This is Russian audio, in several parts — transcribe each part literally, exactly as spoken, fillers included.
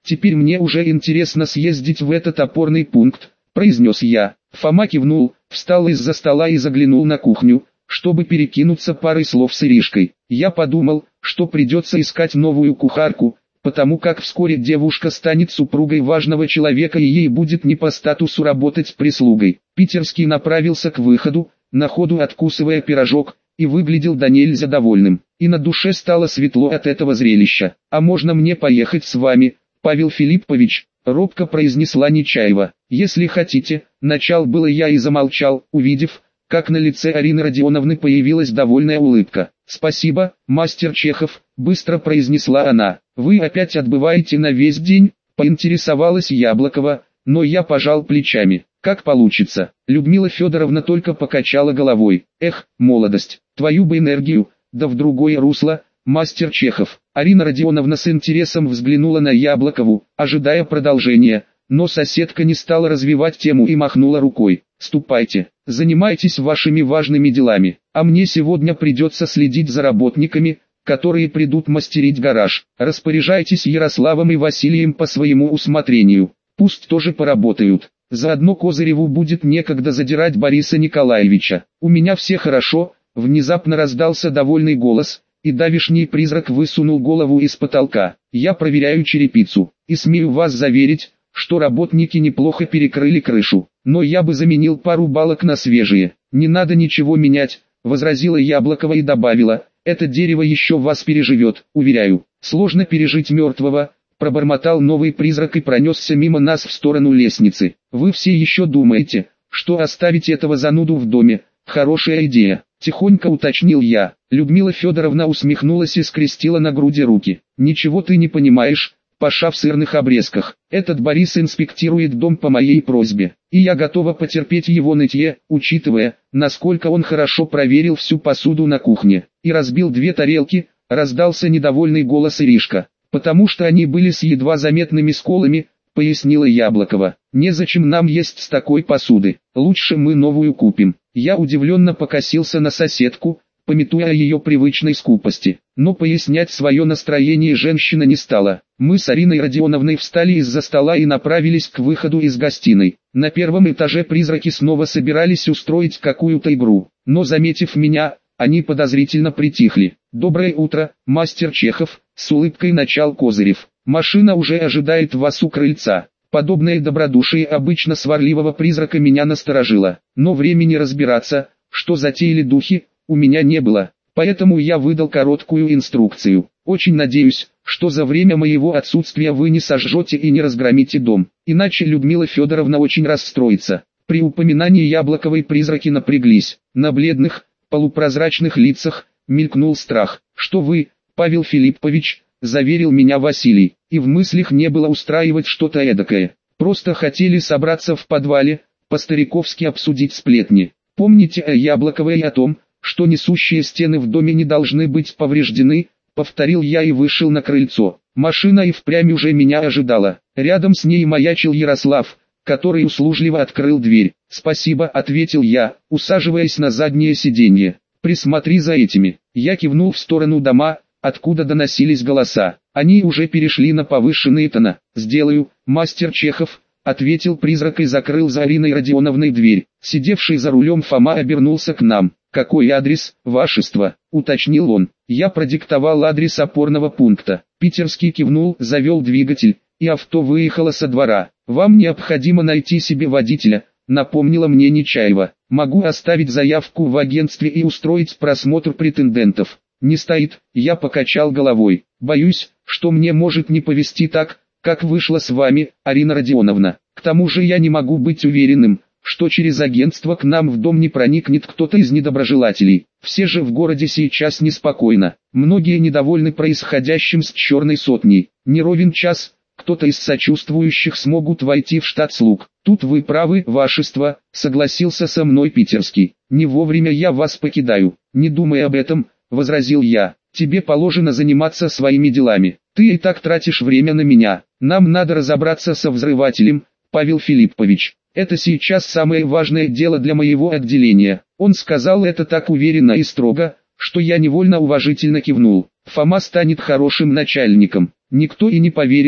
теперь мне уже интересно съездить в этот опорный пункт, произнес я. Фома кивнул, встал из-за стола и заглянул на кухню, чтобы перекинуться парой слов с Иришкой. Я подумал, что придется искать новую кухарку, потому как вскоре девушка станет супругой важного человека и ей будет не по статусу работать прислугой. Питерский направился к выходу, на ходу откусывая пирожок, и выглядел до нельзя довольным. И на душе стало светло от этого зрелища. «А можно мне поехать с вами, Павел Филиппович?» — робко произнесла Нечаева. «Если хотите», — начал было я и замолчал, увидев, как на лице Арины Родионовны появилась довольная улыбка. «Спасибо, мастер Чехов», — быстро произнесла она. «Вы опять отбываете на весь день?» — поинтересовалась Яблокова, но я пожал плечами. «Как получится». Людмила Федоровна только покачала головой. «Эх, молодость, твою бы энергию, да в другое русло, мастер Чехов». Арина Родионовна с интересом взглянула на Яблокову, ожидая продолжения, но соседка не стала развивать тему и махнула рукой. «Ступайте, занимайтесь вашими важными делами, а мне сегодня придется следить за работниками, которые придут мастерить гараж. Распоряжайтесь Ярославом и Василием по своему усмотрению, пусть тоже поработают. Заодно Козыреву будет некогда задирать Бориса Николаевича. У меня все хорошо», — внезапно раздался довольный голос, и давишний призрак высунул голову из потолка. «Я проверяю черепицу, и смею вас заверить, что работники неплохо перекрыли крышу, но я бы заменил пару балок на свежие». «Не надо ничего менять», — возразила Яблокова и добавила, «это дерево еще вас переживет, уверяю». «Сложно пережить мертвого», — пробормотал новый призрак и пронесся мимо нас в сторону лестницы. «Вы все еще думаете, что оставить этого зануду в доме — хорошая идея?» — тихонько уточнил я. Людмила Федоровна усмехнулась и скрестила на груди руки. «Ничего ты не понимаешь, Паша в сырных обрезках. Этот Борис инспектирует дом по моей просьбе, и я готова потерпеть его нытье, учитывая, насколько он хорошо проверил всю посуду на кухне, и разбил две тарелки», — раздался недовольный голос Иришка. «Потому что они были с едва заметными сколами», — пояснила Яблокова. «Незачем нам есть с такой посуды, лучше мы новую купим». Я удивленно покосился на соседку, памятуя о ее привычной скупости, но пояснять свое настроение женщина не стала. Мы с Ариной Родионовной встали из-за стола и направились к выходу из гостиной. На первом этаже призраки снова собирались устроить какую-то игру, но заметив меня, они подозрительно притихли. «Доброе утро, мастер Чехов», — с улыбкой начал Козырев. «Машина уже ожидает вас у крыльца». Подобное добродушие обычно сварливого призрака меня насторожило, но времени разбираться, что затеяли духи, у меня не было, поэтому я выдал короткую инструкцию. «Очень надеюсь, что за время моего отсутствия вы не сожжете и не разгромите дом, иначе Людмила Федоровна очень расстроится». При упоминании Яблоковой призраки напряглись. На бледных, полупрозрачных лицах мелькнул страх. «Что вы, Павел Филиппович», — заверил меня Василий, и в мыслях не было устраивать что-то эдакое. «Просто хотели собраться в подвале, по-стариковски обсудить сплетни. Помните о Яблоковой и о том, что несущие стены в доме не должны быть повреждены», — повторил я и вышел на крыльцо. Машина и впрямь уже меня ожидала. Рядом с ней маячил Ярослав, который услужливо открыл дверь. «Спасибо», — ответил я, усаживаясь на заднее сиденье. «Присмотри за этими». Я кивнул в сторону дома, откуда доносились голоса. Они уже перешли на повышенные тона. «Сделаю, мастер Чехов», — ответил призрак и закрыл за Ариной Родионовной дверь. Сидевший за рулем Фома обернулся к нам. «Какой адрес, вашество?» — уточнил он. Я продиктовал адрес опорного пункта. Питерский кивнул, завел двигатель, и авто выехало со двора. «Вам необходимо найти себе водителя», — напомнила мне Нечаева. «Могу оставить заявку в агентстве и устроить просмотр претендентов». «Не стоит», — я покачал головой. «Боюсь, что мне может не повезти так, как вышло с вами, Арина Родионовна. К тому же я не могу быть уверенным, что через агентство к нам в дом не проникнет кто-то из недоброжелателей. Все же в городе сейчас неспокойно. Многие недовольны происходящим с черной сотней. Не ровен час, кто-то из сочувствующих смогут войти в штат слуг. Тут вы правы, вашество», — согласился со мной Питерский. «Не вовремя я вас покидаю». «Не думай об этом», — возразил я. «Тебе положено заниматься своими делами. Ты и так тратишь время на меня. Нам надо разобраться со взрывателем, Павел Филиппович. Это сейчас самое важное дело для моего отделения». Он сказал это так уверенно и строго, что я невольно уважительно кивнул. Фома станет хорошим начальником. Никто и не поверил бы,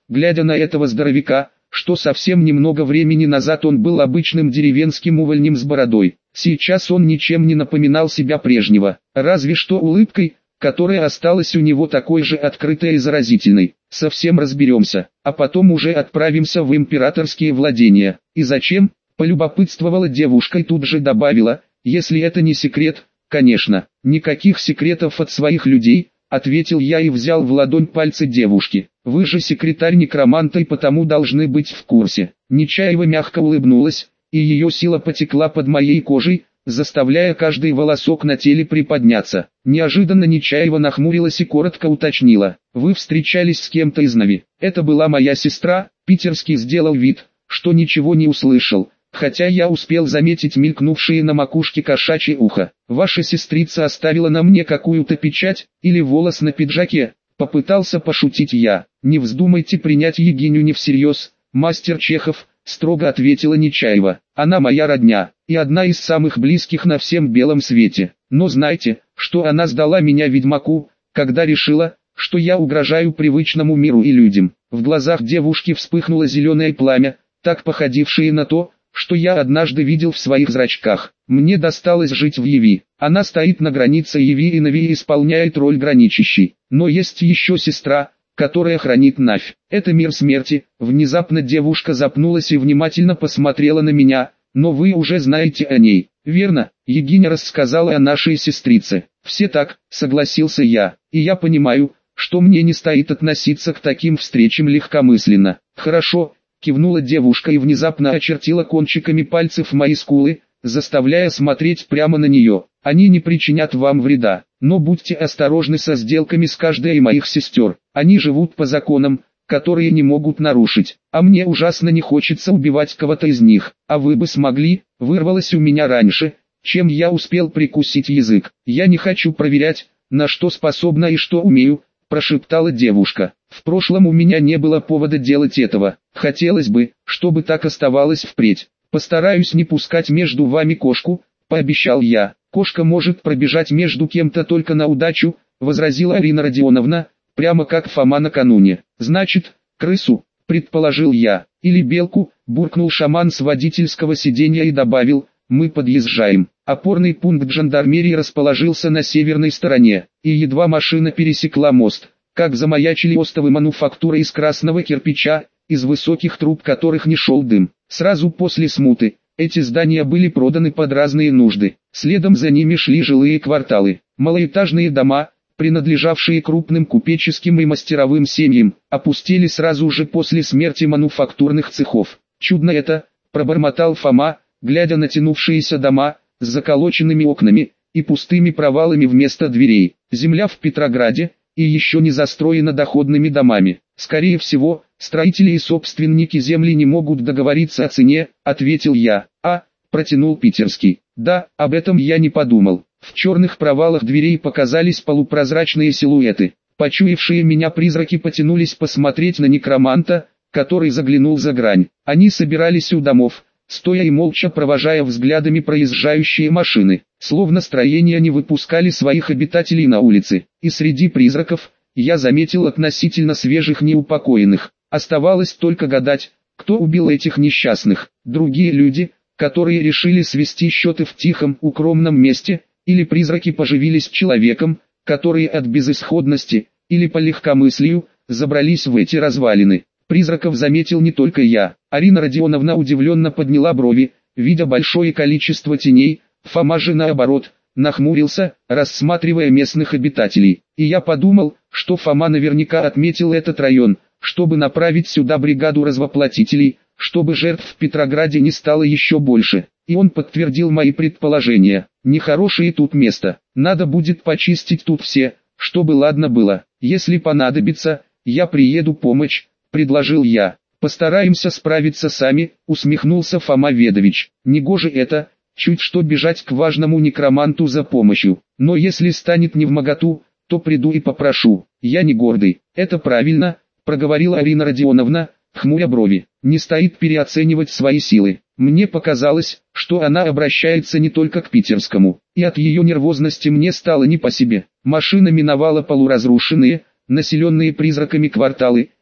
глядя на этого здоровяка, что совсем немного времени назад он был обычным деревенским увольнем с бородой. Сейчас он ничем не напоминал себя прежнего, разве что улыбкой, которая осталась у него такой же открытой и заразительной. Совсем разберемся, а потом уже отправимся в императорские владения. И зачем? Полюбопытствовала девушка и тут же добавила, если это не секрет, конечно, никаких секретов от своих людей, ответил я и взял в ладонь пальцы девушки. Вы же секретарь некроманта и потому должны быть в курсе. Нечаева мягко улыбнулась, и ее сила потекла под моей кожей, заставляя каждый волосок на теле приподняться. Неожиданно Нечаева нахмурилась и коротко уточнила. Вы встречались с кем-то из Нави? Это была моя сестра. Питерский сделал вид, что ничего не услышал, хотя я успел заметить мелькнувшее на макушке кошачье ухо. Ваша сестрица оставила на мне какую-то печать, или волос на пиджаке? Попытался пошутить я. Не вздумайте принять Егиню не всерьез, мастер Чехов, строго ответила Нечаева. Она моя родня, и одна из самых близких на всем белом свете. Но знайте, что она сдала меня ведьмаку, когда решила, что я угрожаю привычному миру и людям. В глазах девушки вспыхнуло зеленое пламя, так походившее на то, что я однажды видел в своих зрачках. Мне досталось жить в Яви. Она стоит на границе Яви и Нави и исполняет роль граничащей. Но есть еще сестра, которая хранит Навь. Это мир смерти. Внезапно девушка запнулась и внимательно посмотрела на меня. Но вы уже знаете о ней. Верно, Егиня рассказала о нашей сестрице. Все так, согласился я. И я понимаю, что мне не стоит относиться к таким встречам легкомысленно. Хорошо, кивнула девушка и внезапно очертила кончиками пальцев мои скулы, заставляя смотреть прямо на нее. Они не причинят вам вреда, но будьте осторожны со сделками с каждой из моих сестер. Они живут по законам, которые не могут нарушить, а мне ужасно не хочется убивать кого-то из них. А вы бы смогли? Вырвалось у меня раньше, чем я успел прикусить язык. Я не хочу проверять, на что способна и что умею, прошептала девушка. В прошлом у меня не было повода делать этого. Хотелось бы, чтобы так оставалось впредь. Постараюсь не пускать между вами кошку, пообещал я. Кошка может пробежать между кем-то только на удачу, возразила Арина Родионовна, прямо как Фома накануне. Значит, крысу, предположил я, или белку, буркнул шаман с водительского сиденья и добавил, мы подъезжаем. Опорный пункт жандармерии расположился на северной стороне, и едва машина пересекла мост, как замаячили остовы мануфактуры из красного кирпича, из высоких труб которых не шел дым. Сразу после смуты, эти здания были проданы под разные нужды. Следом за ними шли жилые кварталы, малоэтажные дома, принадлежавшие крупным купеческим и мастеровым семьям, опустели сразу же после смерти мануфактурных цехов. Чудно это, пробормотал Фома, глядя на тянувшиеся дома, с заколоченными окнами и пустыми провалами вместо дверей. Земля в Петрограде и еще не застроена доходными домами. Скорее всего, строители и собственники земли не могут договориться о цене, ответил я. А, протянул Питерский. Да, об этом я не подумал. В черных провалах дверей показались полупрозрачные силуэты. Почуявшие меня призраки потянулись посмотреть на некроманта, который заглянул за грань. Они собирались у домов, стоя и молча провожая взглядами проезжающие машины. Словно строения не выпускали своих обитателей на улицы. И среди призраков я заметил относительно свежих неупокоенных. Оставалось только гадать, кто убил этих несчастных. Другие люди, которые решили свести счеты в тихом, укромном месте, или призраки поживились человеком, которые от безысходности, или по легкомыслию, забрались в эти развалины. Призраков заметил не только я. Арина Родионовна удивленно подняла брови, видя большое количество теней. Фома же наоборот, нахмурился, рассматривая местных обитателей. И я подумал, что Фома наверняка отметил этот район, чтобы направить сюда бригаду развоплотителей, чтобы жертв в Петрограде не стало еще больше. И он подтвердил мои предположения. Нехорошее тут место. Надо будет почистить тут все, чтобы ладно было. Если понадобится, я приеду помочь, предложил я. Постараемся справиться сами, усмехнулся Фома Ведович. Негоже это, чуть что бежать к важному некроманту за помощью. Но если станет невмоготу, то приду и попрошу. Я не гордый. Это правильно, проговорила Арина Родионовна, хмуря брови. Не стоит переоценивать свои силы. Мне показалось, что она обращается не только к Питерскому, и от ее нервозности мне стало не по себе. Машина миновала полуразрушенные, населенные призраками кварталы,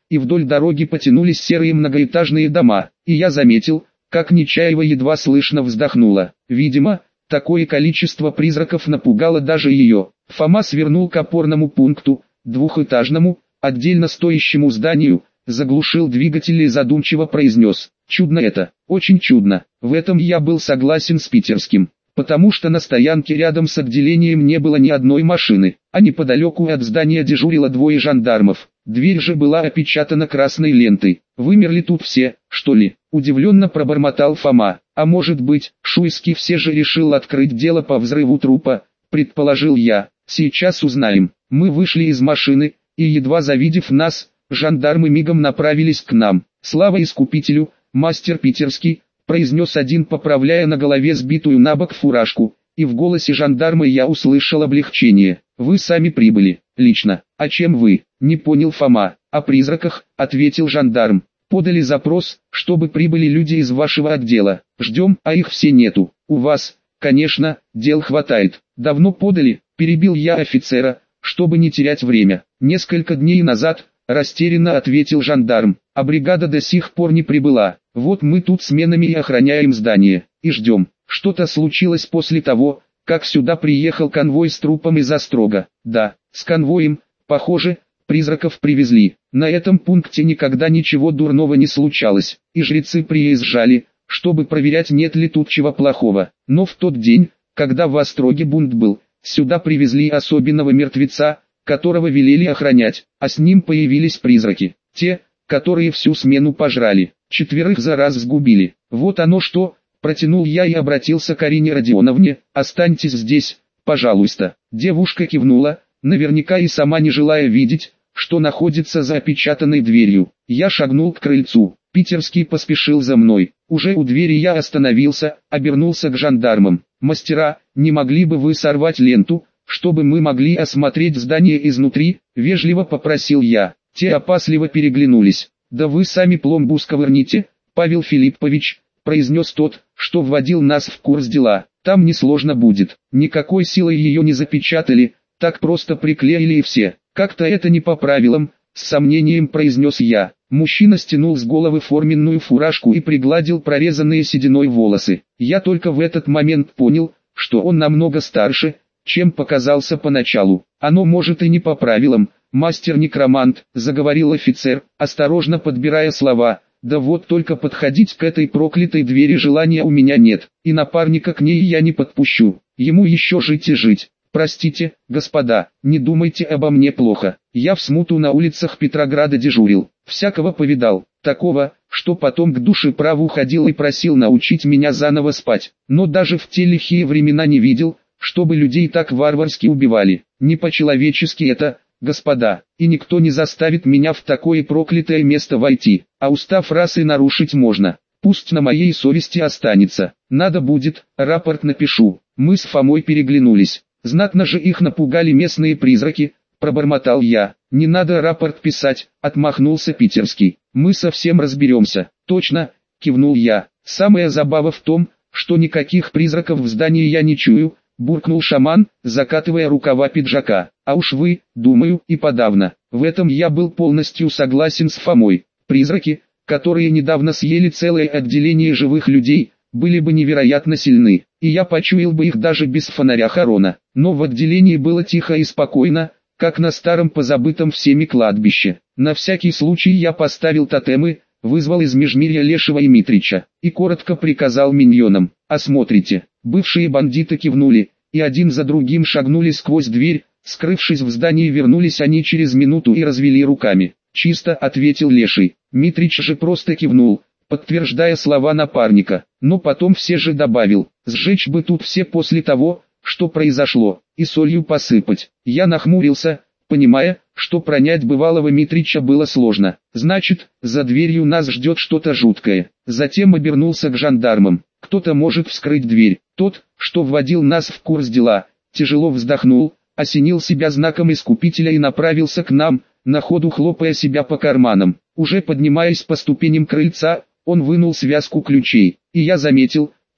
и вдоль дороги потянулись серые многоэтажные дома, и я заметил, как Нечаева едва слышно вздохнула. Видимо, такое количество призраков напугало даже ее. Фома свернул к опорному пункту, двухэтажному, отдельно стоящему зданию, заглушил двигатель и задумчиво произнес: «Чудно это, очень чудно». В этом я был согласен с питерским, потому что на стоянке рядом с отделением не было ни одной машины, а неподалеку от здания дежурило двое жандармов. Дверь же была опечатана красной лентой. «Вымерли тут все, что ли?» – удивленно пробормотал Фома. «А может быть, Шуйский все же решил открыть дело по взрыву трупа?» – предположил я. «Сейчас узнаем». Мы вышли из машины, и едва завидев нас, жандармы мигом направились к нам. «Слава Искупителю, мастер питерский», – произнес один, поправляя на голове сбитую на бок фуражку, и в голосе жандарма я услышал облегчение. «Вы сами прибыли, лично». «А чем вы?» – не понял Фома. «О призраках», – ответил жандарм. «Подали запрос, чтобы прибыли люди из вашего отдела. Ждем, а их все нету. У вас, конечно, дел хватает». «Давно подали», – перебил я офицера, чтобы не терять время. «Несколько дней назад», – растерянно ответил жандарм, – «а бригада до сих пор не прибыла. Вот мы тут сменами и охраняем здание, и ждем». «Что-то случилось после того, как сюда приехал конвой с трупом из Острога?» «Да, с конвоем, похоже, призраков привезли. На этом пункте никогда ничего дурного не случалось, и жрецы приезжали, чтобы проверять, нет ли тут чего плохого. Но в тот день, когда в Остроге бунт был, сюда привезли особенного мертвеца, которого велели охранять, а с ним появились призраки. Те, которые всю смену пожрали, четверых за раз сгубили. Вот оно что!» Протянул я и обратился к Арине Родионовне: «Останьтесь здесь, пожалуйста». Девушка кивнула, наверняка и сама не желая видеть, что находится за опечатанной дверью. Я шагнул к крыльцу, питерский поспешил за мной. Уже у двери я остановился, обернулся к жандармам. «Мастера, не могли бы вы сорвать ленту, чтобы мы могли осмотреть здание изнутри?» — вежливо попросил я. Те опасливо переглянулись. «Да вы сами пломбу сковырните, Павел Филиппович», — произнес тот, что вводил нас в курс дела. «Там несложно будет». Никакой силой ее не запечатали, так просто приклеили и все. «Как-то это не по правилам», — с сомнением произнес я. Мужчина стянул с головы форменную фуражку и пригладил прорезанные сединой волосы. Я только в этот момент понял, что он намного старше, чем показался поначалу. «Оно может и не по правилам, мастер-некромант», — заговорил офицер, осторожно подбирая слова. «Да вот только подходить к этой проклятой двери желания у меня нет, и напарника к ней я не подпущу. Ему еще жить и жить. Простите, господа, не думайте обо мне плохо. Я в смуту на улицах Петрограда дежурил, всякого повидал, такого, что потом к душеправу ходил и просил научить меня заново спать. Но даже в те лихие времена не видел, чтобы людей так варварски убивали. Не по-человечески это, господа, и никто не заставит меня в такое проклятое место войти, а устав раз и нарушить можно. Пусть на моей совести останется. Надо будет, рапорт напишу». Мы с Фомой переглянулись. «Знатно же их напугали местные призраки», — пробормотал я. «Не надо рапорт писать», — отмахнулся питерский. «Мы совсем разберемся». «Точно», — кивнул я. «Самая забава в том, что никаких призраков в здании я не чую», — буркнул шаман, закатывая рукава пиджака. «А уж вы, думаю, и подавно». В этом я был полностью согласен с Фомой. Призраки, которые недавно съели целое отделение живых людей, были бы невероятно сильны, и я почуял бы их даже без фонаря Харона. Но в отделении было тихо и спокойно, как на старом позабытом всеми кладбище. На всякий случай я поставил тотемы, вызвал из межмирья Лешего и Митрича, и коротко приказал миньонам: «Осмотрите». Бывшие бандиты кивнули, и один за другим шагнули сквозь дверь. Скрывшись в здании, вернулись они через минуту и развели руками. «Чисто», — ответил Леший. Митрич же просто кивнул, подтверждая слова напарника, но потом все же добавил: «Сжечь бы тут все после того, что произошло, и солью посыпать». Я нахмурился, понимая, что пронять бывалого Митрича было сложно. «Значит, за дверью нас ждет что-то жуткое». Затем обернулся к жандармам. «Кто-то может вскрыть дверь». Тот, что вводил нас в курс дела, тяжело вздохнул, осенил себя знаком Искупителя и направился к нам, на ходу хлопая себя по карманам. Уже поднимаясь по ступеням крыльца, он вынул связку ключей, и я заметил,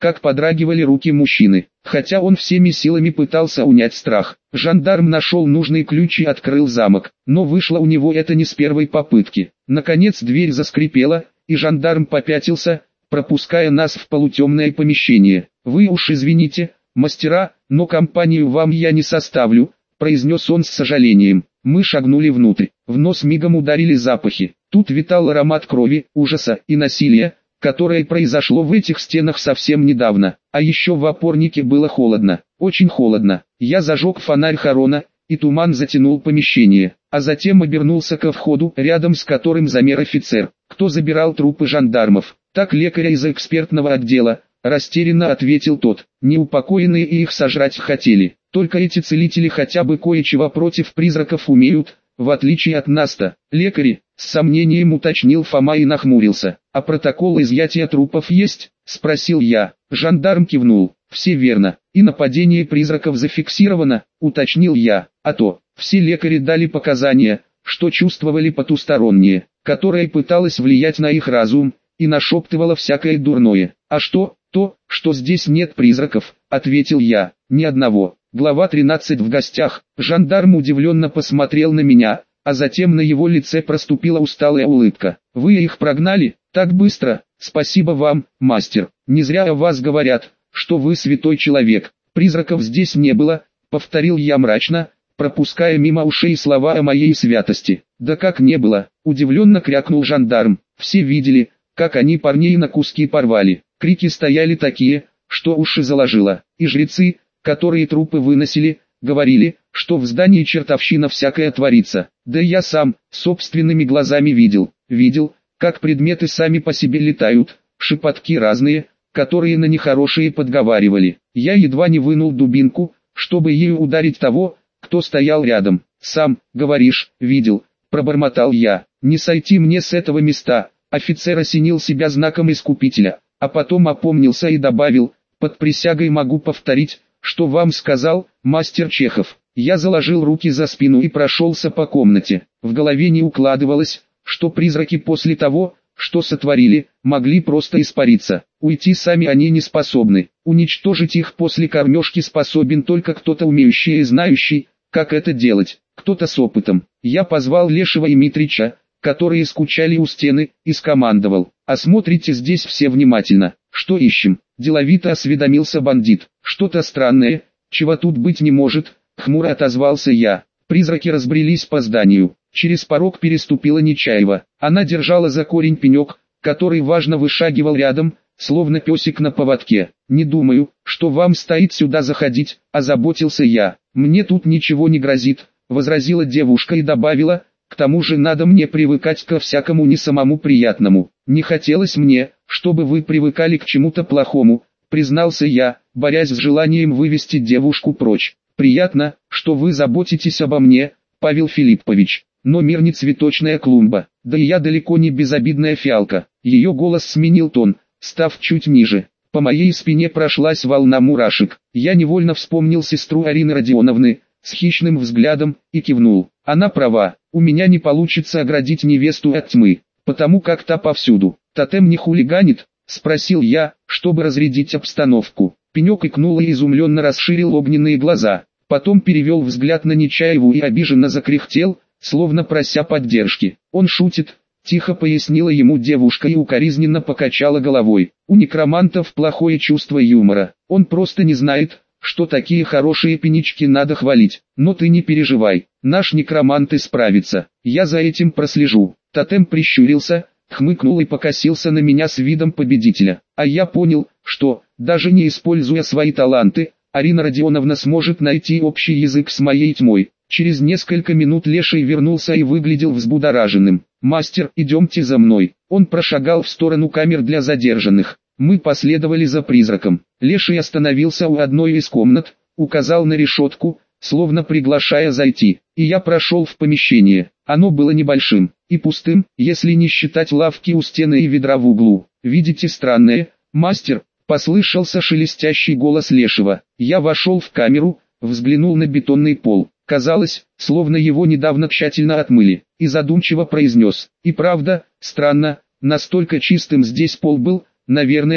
как подрагивали руки мужчины, хотя он всеми силами пытался унять страх. Жандарм нашел нужный ключ и открыл замок, но вышло у него это не с первой попытки. Наконец дверь заскрипела, и жандарм попятился, пропуская нас в полутемное помещение. «Вы уж извините, мастера, но компанию вам я не составлю», произнес он с сожалением. Мы шагнули внутрь, в нос мигом ударили запахи. Тут витал аромат крови, ужаса и насилия, которое произошло в этих стенах совсем недавно. А еще в опорнике было холодно, очень холодно. Я зажег фонарь Харона, и туман затянул помещение, а затем обернулся ко входу, рядом с которым замер офицер. «Кто забирал трупы жандармов?» «Так, лекаря из экспертного отдела», растерянно ответил тот. «Неупокоенные и их сожрать хотели. Только эти целители хотя бы кое-чего против призраков умеют, в отличие от нас-то». «Лекари», с сомнением уточнил Фома и нахмурился. «А протокол изъятия трупов есть?» — спросил я. Жандарм кивнул. «Все верно. И нападение призраков зафиксировано», — уточнил я. «А то, все лекари дали показания, что чувствовали потустороннее, которое пыталось влиять на их разум, и нашептывало всякое дурное. А что, то, что здесь нет призраков», — ответил я. «Ни одного». Глава тринадцать в гостях. Жандарм удивленно посмотрел на меня, а затем на его лице проступила усталая улыбка. «Вы их прогнали? Так быстро? Спасибо вам, мастер. Не зря о вас говорят, что вы святой человек. Призраков здесь не было», — повторил я мрачно, пропуская мимо ушей слова о моей святости. «Да как не было?» — удивленно крякнул жандарм. «Все видели, как они парней на куски порвали. Крики стояли такие, что уши заложило. И жрецы, которые трупы выносили, говорили, что в здании чертовщина всякая творится. Да и я сам, собственными глазами видел, видел, как предметы сами по себе летают, шепотки разные, которые на нехорошие подговаривали. Я едва не вынул дубинку, чтобы ею ударить того, кто стоял рядом. «Сам, говоришь, видел», — пробормотал я. «Не сойти мне с этого места». Офицер осенил себя знаком искупителя, а потом опомнился и добавил: «Под присягой могу повторить, что вам сказал мастер Чехов». Я заложил руки за спину и прошелся по комнате. В голове не укладывалось, что призраки после того, что сотворили, могли просто испариться. Уйти сами они не способны. Уничтожить их после кормежки способен только кто-то умеющий и знающий, как это делать, кто-то с опытом. Я позвал Лешего и Митрича, которые скучали у стены, и скомандовал: «Осмотрите здесь все внимательно». «Что ищем?» – деловито осведомился бандит. «Что-то странное, чего тут быть не может», – хмуро отозвался я. Призраки разбрелись по зданию. Через порог переступила Нечаева. Она держала за корень пенек, который важно вышагивал рядом, словно песик на поводке. «Не думаю, что вам стоит сюда заходить», – озаботился я. «Мне тут ничего не грозит», – возразила девушка и добавила: «К тому же надо мне привыкать ко всякому не самому приятному». «Не хотелось мне, чтобы вы привыкали к чему-то плохому», — признался я, борясь с желанием вывести девушку прочь. «Приятно, что вы заботитесь обо мне, Павел Филиппович, но мир не цветочная клумба, да и я далеко не безобидная фиалка». Ее голос сменил тон, став чуть ниже. По моей спине прошлась волна мурашек. Я невольно вспомнил сестру Арины Родионовны, с хищным взглядом, и кивнул. Она права, у меня не получится оградить невесту от тьмы, потому как та повсюду. «Тотем не хулиганит?» — спросил я, чтобы разрядить обстановку. Пенек икнул и изумленно расширил огненные глаза, потом перевел взгляд на Нечаеву и обиженно закряхтел, словно прося поддержки. «Он шутит», — тихо пояснила ему девушка и укоризненно покачала головой. «У некромантов плохое чувство юмора, он просто не знает, что такие хорошие пенечки надо хвалить. Но ты не переживай, наш некромант исправится, я за этим прослежу». Тотем прищурился, хмыкнул и покосился на меня с видом победителя. А я понял, что, даже не используя свои таланты, Арина Родионовна сможет найти общий язык с моей тьмой. Через несколько минут Леший вернулся и выглядел взбудораженным. «Мастер, идемте за мной». Он прошагал в сторону камер для задержанных. Мы последовали за призраком. Леший остановился у одной из комнат, указал на решетку, словно приглашая зайти, и я прошел в помещение. Оно было небольшим и пустым, если не считать лавки у стены и ведра в углу. «Видите странное, мастер?» — послышался шелестящий голос Лешего. Я вошел в камеру, взглянул на бетонный пол. Казалось, словно его недавно тщательно отмыли, и задумчиво произнес: «И правда, странно, настолько чистым здесь пол был, наверное,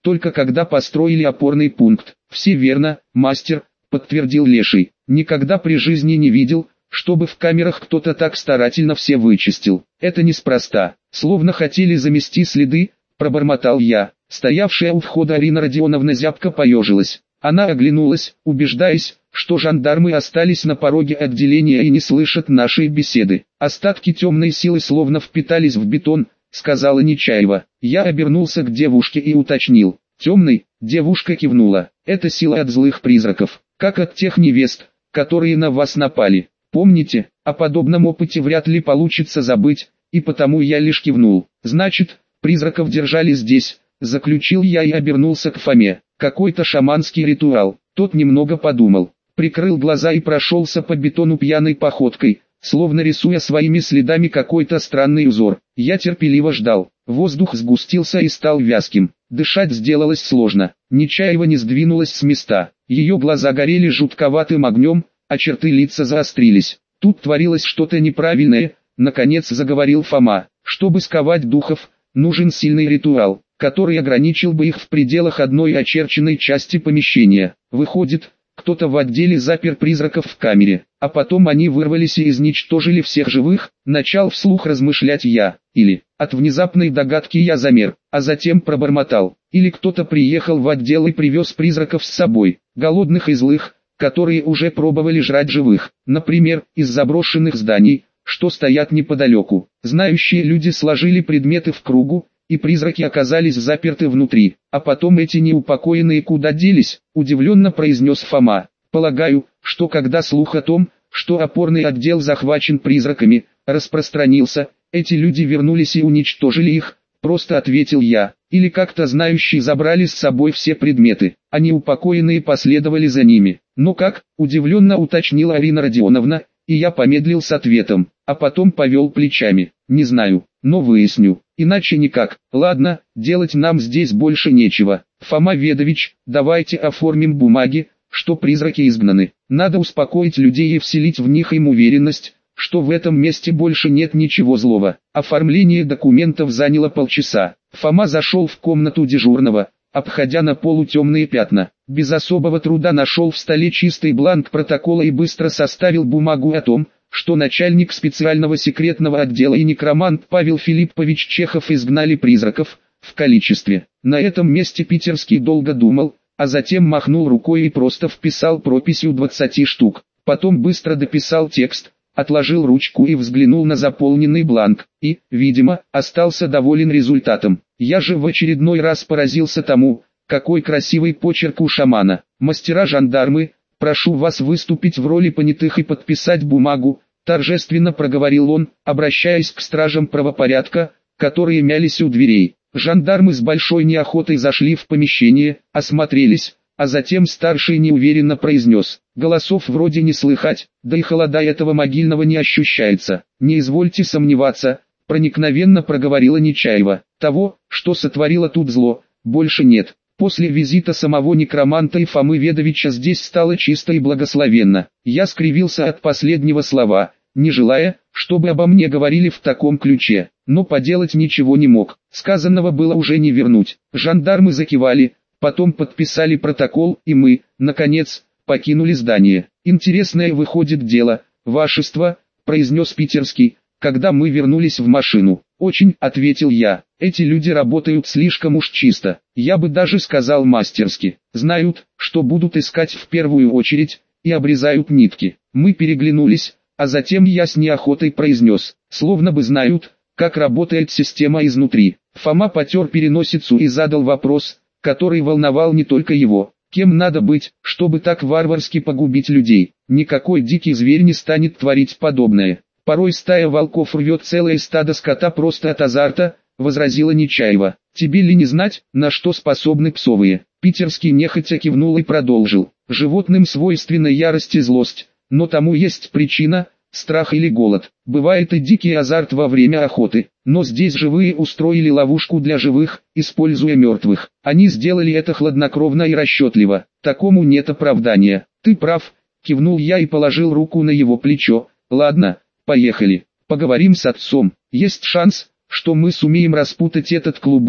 только когда построили опорный пункт. Все верно, мастер, подтвердил Леший. Никогда при жизни не видел, чтобы в камерах кто-то так старательно все вычистил. Это неспроста. Словно хотели замести следы, пробормотал я. Стоявшая у входа Арина Родионовна зябко поежилась. Она оглянулась, убеждаясь, что жандармы остались на пороге отделения и не слышат нашей беседы. Остатки темной силы словно впитались в бетон, сказала Нечаева. Я обернулся к девушке и уточнил. Темный, девушка кивнула. Это сила от злых призраков, как от тех невест, которые на вас напали. Помните, о подобном опыте вряд ли получится забыть, и потому я лишь кивнул. Значит, призраков держали здесь, заключил я и обернулся к Фоме. Какой-то шаманский ритуал. Тот немного подумал, прикрыл глаза и прошелся по бетону пьяной походкой, словно рисуя своими следами какой-то странный узор. Я терпеливо ждал. Воздух сгустился и стал вязким. Дышать сделалось сложно. Нечаева не сдвинулась с места. Ее глаза горели жутковатым огнем, а черты лица заострились. Тут творилось что-то неправильное, наконец заговорил Фома. Чтобы сковать духов, нужен сильный ритуал, который ограничил бы их в пределах одной очерченной части помещения. Выходит, кто-то в отделе запер призраков в камере, а потом они вырвались и изничтожили всех живых, начал вслух размышлять я. Или, от внезапной догадки я замер, а затем пробормотал. Или кто-то приехал в отдел и привез призраков с собой, голодных и злых, которые уже пробовали жрать живых, например, из заброшенных зданий, что стоят неподалеку. Знающие люди сложили предметы в кругу, и призраки оказались заперты внутри. А потом эти неупокоенные куда делись, удивленно произнес Фома. Полагаю, что когда слух о том, что опорный отдел захвачен призраками, распространился, эти люди вернулись и уничтожили их, просто ответил я. Или как-то знающие забрали с собой все предметы, а неупокоенные последовали за ними. Но как, удивленно уточнила Арина Родионовна, и я помедлил с ответом, а потом повел плечами. Не знаю, но выясню. Иначе никак. Ладно, делать нам здесь больше нечего. Фома Ведович, давайте оформим бумаги, что призраки изгнаны. Надо успокоить людей и вселить в них им уверенность, что в этом месте больше нет ничего злого. Оформление документов заняло полчаса. Фома зашел в комнату дежурного, обходя на полу темные пятна. Без особого труда нашел в столе чистый бланк протокола и быстро составил бумагу о том, что начальник специального секретного отдела и некромант Павел Филиппович Чехов изгнали призраков в количестве. На этом месте Питерский долго думал, а затем махнул рукой и просто вписал прописью двадцати штук. Потом быстро дописал текст, отложил ручку и взглянул на заполненный бланк, и, видимо, остался доволен результатом. Я же в очередной раз поразился тому, какой красивый почерк у шамана. Мастера-жандармы, прошу вас выступить в роли понятых и подписать бумагу, торжественно проговорил он, обращаясь к стражам правопорядка, которые мялись у дверей. Жандармы с большой неохотой зашли в помещение, осмотрелись, а затем старший неуверенно произнес: голосов вроде не слыхать, да и холода этого могильного не ощущается. Не извольте сомневаться, проникновенно проговорила Нечаева. Того, что сотворило тут зло, больше нет. После визита самого некроманта и Фомы Ведовича здесь стало чисто и благословенно. Я скривился от последнего слова, не желая, чтобы обо мне говорили в таком ключе, но поделать ничего не мог. Сказанного было уже не вернуть. Жандармы закивали, потом подписали протокол, и мы, наконец, покинули здание. Интересное выходит дело, вашество, произнес Питерский, когда мы вернулись в машину. Очень, ответил я. Эти люди работают слишком уж чисто, я бы даже сказал мастерски. Знают, что будут искать в первую очередь, и обрезают нитки. Мы переглянулись, а затем я с неохотой произнес, словно бы знают, как работает система изнутри. Фома потер переносицу и задал вопрос, который волновал не только его. Кем надо быть, чтобы так варварски погубить людей? Никакой дикий зверь не станет творить подобное. Порой стая волков рвет целое стадо скота просто от азарта, возразила Нечаева. Тебе ли не знать, на что способны псовые? Питерский нехотя кивнул и продолжил. Животным свойственна ярость и злость, но тому есть причина, страх или голод. Бывает и дикий азарт во время охоты, но здесь живые устроили ловушку для живых, используя мертвых. Они сделали это хладнокровно и расчетливо. Такому нет оправдания. Ты прав, кивнул я и положил руку на его плечо. Ладно, поехали. Поговорим с отцом. Есть шанс, что мы сумеем распутать этот клубок.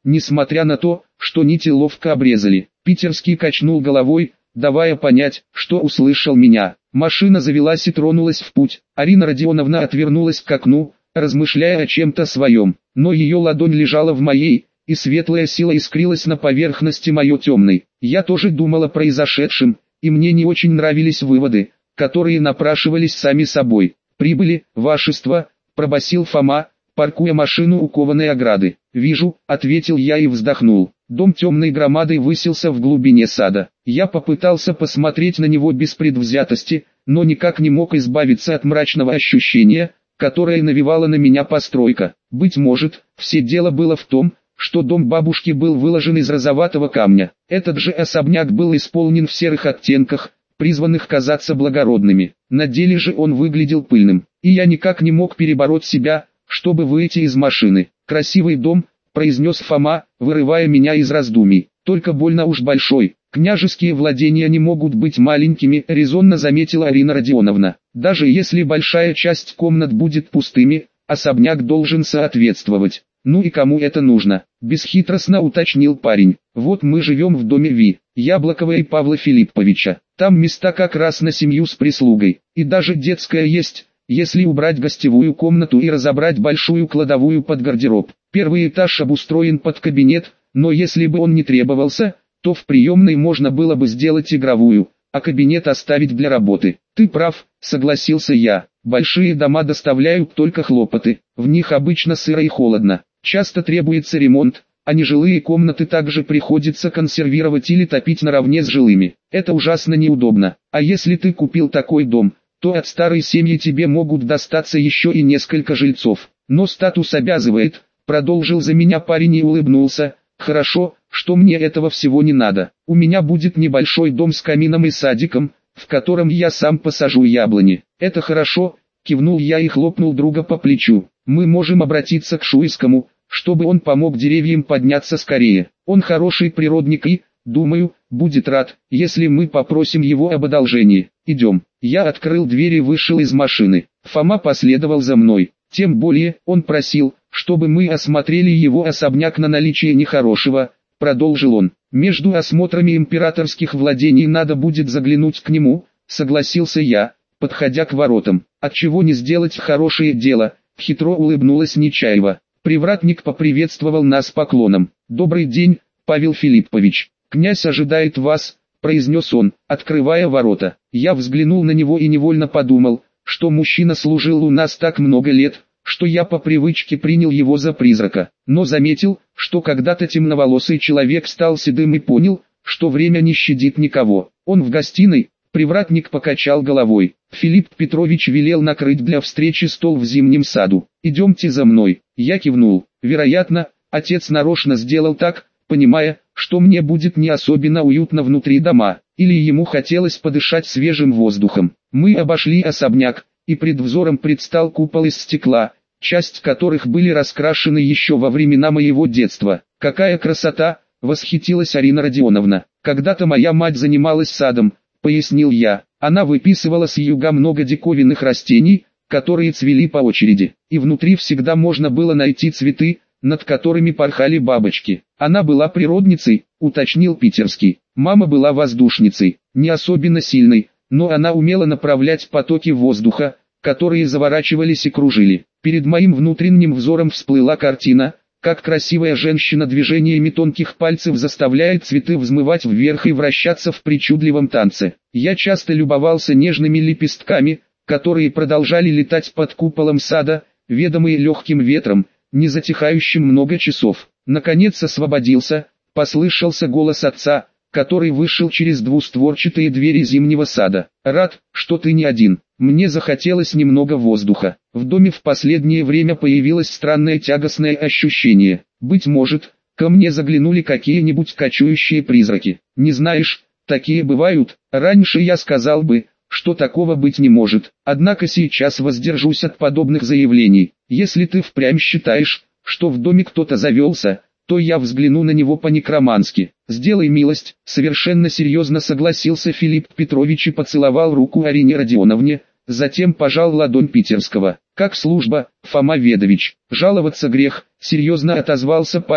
несмотря на то, что нити ловко обрезали. Питерский качнул головой, давая понять, что услышал меня. Машина завелась и тронулась в путь. Арина Родионовна отвернулась к окну, размышляя о чем-то своем, но ее ладонь лежала в моей, и светлая сила искрилась на поверхности моей темной. Я тоже думал о произошедшем, и мне не очень нравились выводы, которые напрашивались сами собой. «Прибыли, вашество», — пробасил Фома, паркуя машину у кованой ограды. «Вижу», — ответил я и вздохнул. Дом темной громадой высился в глубине сада. Я попытался посмотреть на него без предвзятости, но никак не мог избавиться от мрачного ощущения, которое навевала на меня постройка. Быть может, все дело было в том, что дом бабушки был выложен из розоватого камня. Этот же особняк был исполнен в серых оттенках, призванных казаться благородными. На деле же он выглядел пыльным, и я никак не мог перебороть себя, чтобы выйти из машины. «Красивый дом», — произнес Фома, вырывая меня из раздумий. «Только больно уж большой. Княжеские владения не могут быть маленькими», — резонно заметила Арина Родионовна. «Даже если большая часть комнат будет пустыми, особняк должен соответствовать». «Ну и кому это нужно?» — бесхитростно уточнил парень. «Вот мы живем в доме Ви, Яблокова и Павла Филипповича. Там места как раз на семью с прислугой, и даже детская есть, если убрать гостевую комнату и разобрать большую кладовую под гардероб. Первый этаж обустроен под кабинет, но если бы он не требовался, то в приемной можно было бы сделать игровую, а кабинет оставить для работы». «Ты прав», — согласился я. «Большие дома доставляют только хлопоты, в них обычно сыро и холодно. Часто требуется ремонт, а нежилые комнаты также приходится консервировать или топить наравне с жилыми. Это ужасно неудобно. А если ты купил такой дом, то от старой семьи тебе могут достаться еще и несколько жильцов. Но статус обязывает», — продолжил за меня парень и улыбнулся. «Хорошо, что мне этого всего не надо. У меня будет небольшой дом с камином и садиком, в котором я сам посажу яблони». «Это хорошо», — кивнул я и хлопнул друга по плечу. «Мы можем обратиться к Шуйскому, чтобы он помог деревьям подняться скорее. Он хороший природник и, думаю, будет рад, если мы попросим его об одолжении. Идем». Я открыл дверь и вышел из машины. Фома последовал за мной. Тем более, он просил, чтобы мы осмотрели его особняк на наличие нехорошего, продолжил он. «Между осмотрами императорских владений надо будет заглянуть к нему», согласился я, подходя к воротам. «Отчего не сделать хорошее дело?» — хитро улыбнулась Нечаева. Привратник поприветствовал нас поклоном. «Добрый день, Павел Филиппович. Князь ожидает вас», — произнес он, открывая ворота. Я взглянул на него и невольно подумал, что мужчина служил у нас так много лет, что я по привычке принял его за призрака. Но заметил, что когда-то темноволосый человек стал седым и понял, что время не щадит никого. «Он в гостиной?» Привратник покачал головой. «Филипп Петрович велел накрыть для встречи стол в зимнем саду. Идемте за мной». Я кивнул. Вероятно, отец нарочно сделал так, понимая, что мне будет не особенно уютно внутри дома, или ему хотелось подышать свежим воздухом. Мы обошли особняк, и пред взором предстал купол из стекла, часть которых были раскрашены еще во времена моего детства. «Какая красота!» — восхитилась Арина Родионовна. «Когда-то моя мать занималась садом», — пояснил я. «Она выписывала с юга много диковинных растений, которые цвели по очереди, и внутри всегда можно было найти цветы, над которыми порхали бабочки. Она была природницей», — уточнил Питерский. «Мама была воздушницей, не особенно сильной, но она умела направлять потоки воздуха, которые заворачивались и кружили. Перед моим внутренним взором всплыла картина, как красивая женщина движениями тонких пальцев заставляет цветы взмывать вверх и вращаться в причудливом танце. Я часто любовался нежными лепестками, которые продолжали летать под куполом сада, ведомые легким ветром, не затихающим много часов. Наконец освободился, послышался голос отца, который вышел через двустворчатые двери зимнего сада. «Рад, что ты не один. Мне захотелось немного воздуха. В доме в последнее время появилось странное тягостное ощущение. Быть может, ко мне заглянули какие-нибудь кочующие призраки. Не знаешь, такие бывают. Раньше я сказал бы, что такого быть не может. Однако сейчас воздержусь от подобных заявлений. Если ты впрямь считаешь, что в доме кто-то завелся, то я взгляну на него по-некромански. Сделай милость», — совершенно серьезно согласился Филипп Петрович и поцеловал руку Арине Родионовне, затем пожал ладонь Питерского. «Как служба, Фома Ведович?» «Жаловаться грех», — серьезно отозвался парень,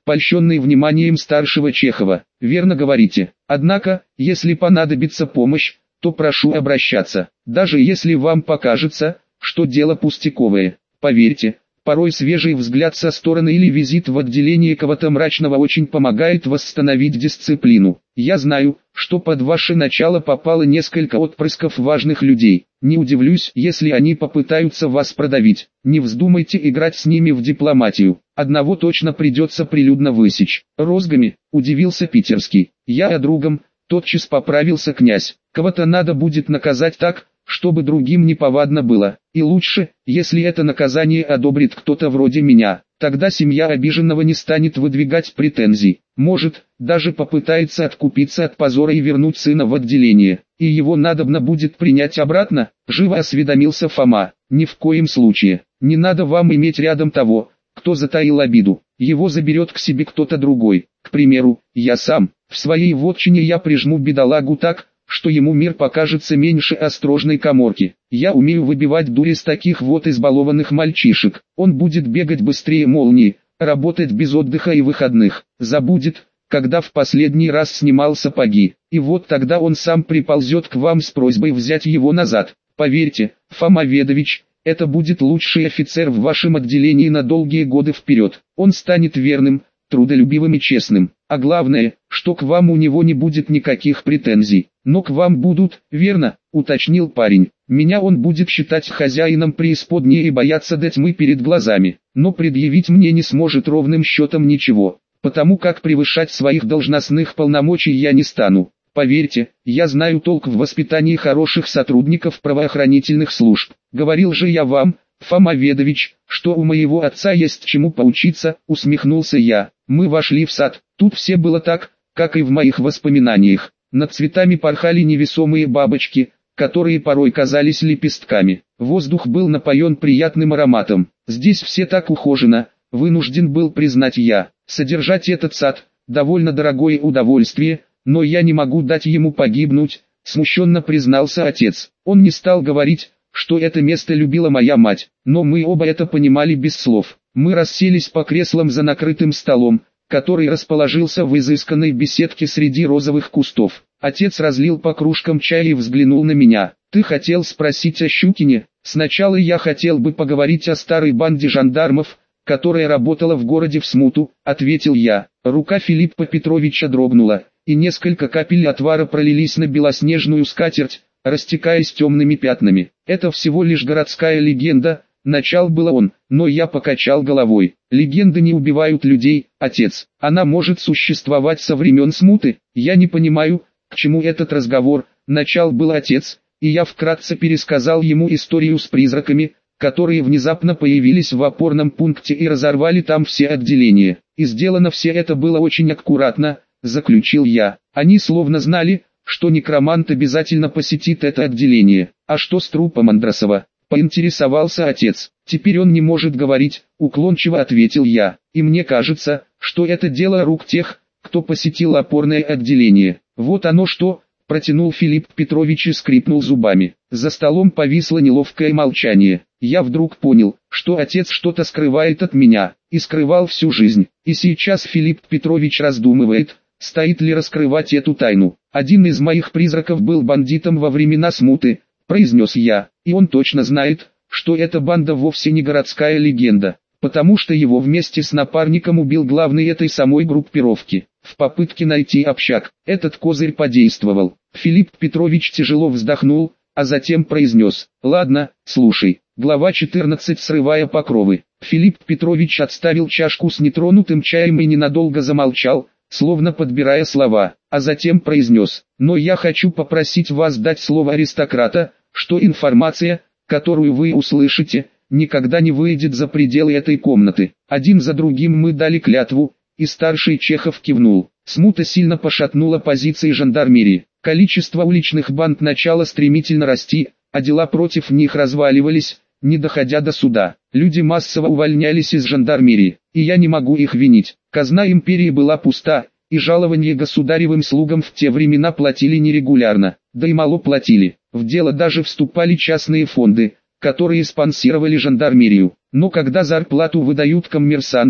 польщенный вниманием старшего Чехова. Верно говорите. Однако, если понадобится помощь, то прошу обращаться. Даже если вам покажется, что дело пустяковое. Поверьте, порой свежий взгляд со стороны или визит в отделение кого-то мрачного очень помогает восстановить дисциплину. Я знаю, что под ваше начало попало несколько отпрысков важных людей. Не удивлюсь, если они попытаются вас продавить. Не вздумайте играть с ними в дипломатию. Одного точно придется прилюдно высечь. Розгами, удивился Питерский. Я о другом, тотчас поправился князь. Кого-то надо будет наказать так, чтобы другим неповадно было. И лучше, если это наказание одобрит кто-то вроде меня. Тогда семья обиженного не станет выдвигать претензий. Может, даже попытается откупиться от позора и вернуть сына в отделение. И его надобно будет принять обратно, живо осведомился Фома. Ни в коем случае. Не надо вам иметь рядом того, кто затаил обиду. Его заберет к себе кто-то другой. К примеру, я сам. В своей вотчине я прижму бедолагу так, что ему мир покажется меньше острожной каморки. Я умею выбивать дурь из таких вот избалованных мальчишек. Он будет бегать быстрее молнии, работать без отдыха и выходных. Забудет, когда в последний раз снимал сапоги. И вот тогда он сам приползет к вам с просьбой взять его назад. Поверьте, Фома Ведович, это будет лучший офицер в вашем отделении на долгие годы вперед. Он станет верным, трудолюбивым и честным. А главное, что к вам у него не будет никаких претензий. Но к вам будут, верно, уточнил парень. Меня он будет считать хозяином преисподней и бояться до тьмы перед глазами. Но предъявить мне не сможет ровным счетом ничего. Потому как превышать своих должностных полномочий я не стану. Поверьте, я знаю толк в воспитании хороших сотрудников правоохранительных служб. Говорил же я вам, Фома Ведович, что у моего отца есть чему поучиться, усмехнулся я. Мы вошли в сад, тут все было так, как и в моих воспоминаниях. Над цветами порхали невесомые бабочки, которые порой казались лепестками. Воздух был напоен приятным ароматом. Здесь все так ухожено, вынужден был признать я. Содержать этот сад – довольно дорогое удовольствие, но я не могу дать ему погибнуть, смущенно признался отец. Он не стал говорить, что это место любила моя мать, но мы оба это понимали без слов. Мы расселись по креслам за накрытым столом, который расположился в изысканной беседке среди розовых кустов. Отец разлил по кружкам чай и взглянул на меня. «Ты хотел спросить о Щукине? Сначала я хотел бы поговорить о старой банде жандармов, которая работала в городе в смуту», — ответил я. Рука Филиппа Петровича дрогнула, и несколько капель отвара пролились на белоснежную скатерть, растекаясь темными пятнами. «Это всего лишь городская легенда», — начал было он, но я покачал головой. «Легенды не убивают людей, отец. Она может существовать со времен смуты. Я не понимаю, к чему этот разговор», — начал был отец, и я вкратце пересказал ему историю с призраками, которые внезапно появились в опорном пункте и разорвали там все отделения. И сделано все это было очень аккуратно, заключил я. Они словно знали, что некромант обязательно посетит это отделение. А что с трупом Андросова? Поинтересовался отец. Теперь он не может говорить, уклончиво ответил я. И мне кажется, что это дело рук тех, кто посетил опорное отделение. Вот оно что, протянул Филипп Петрович и скрипнул зубами. За столом повисло неловкое молчание. Я вдруг понял, что отец что-то скрывает от меня, и скрывал всю жизнь. И сейчас Филипп Петрович раздумывает, стоит ли раскрывать эту тайну. Один из моих призраков был бандитом во времена смуты, произнес я, и он точно знает, что эта банда вовсе не городская легенда, потому что его вместе с напарником убил главный этой самой группировки. В попытке найти общак, этот козырь подействовал. Филипп Петрович тяжело вздохнул, а затем произнес: «Ладно, слушай». Глава четырнадцать. Срывая покровы. Филипп Петрович отставил чашку с нетронутым чаем и ненадолго замолчал, словно подбирая слова, а затем произнес: «Но я хочу попросить вас дать слово аристократа, что информация, которую вы услышите, никогда не выйдет за пределы этой комнаты». Один за другим мы дали клятву, и старший Чехов кивнул. Смута сильно пошатнула позиции жандармерии. Количество уличных банд начало стремительно расти, а дела против них разваливались, не доходя до суда. Люди массово увольнялись из жандармерии, и я не могу их винить. Казна империи была пуста, и жалования государевым слугам в те времена платили нерегулярно, да и мало платили. В дело даже вступали частные фонды, которые спонсировали жандармерию. Но когда зарплату выдают коммерсанты,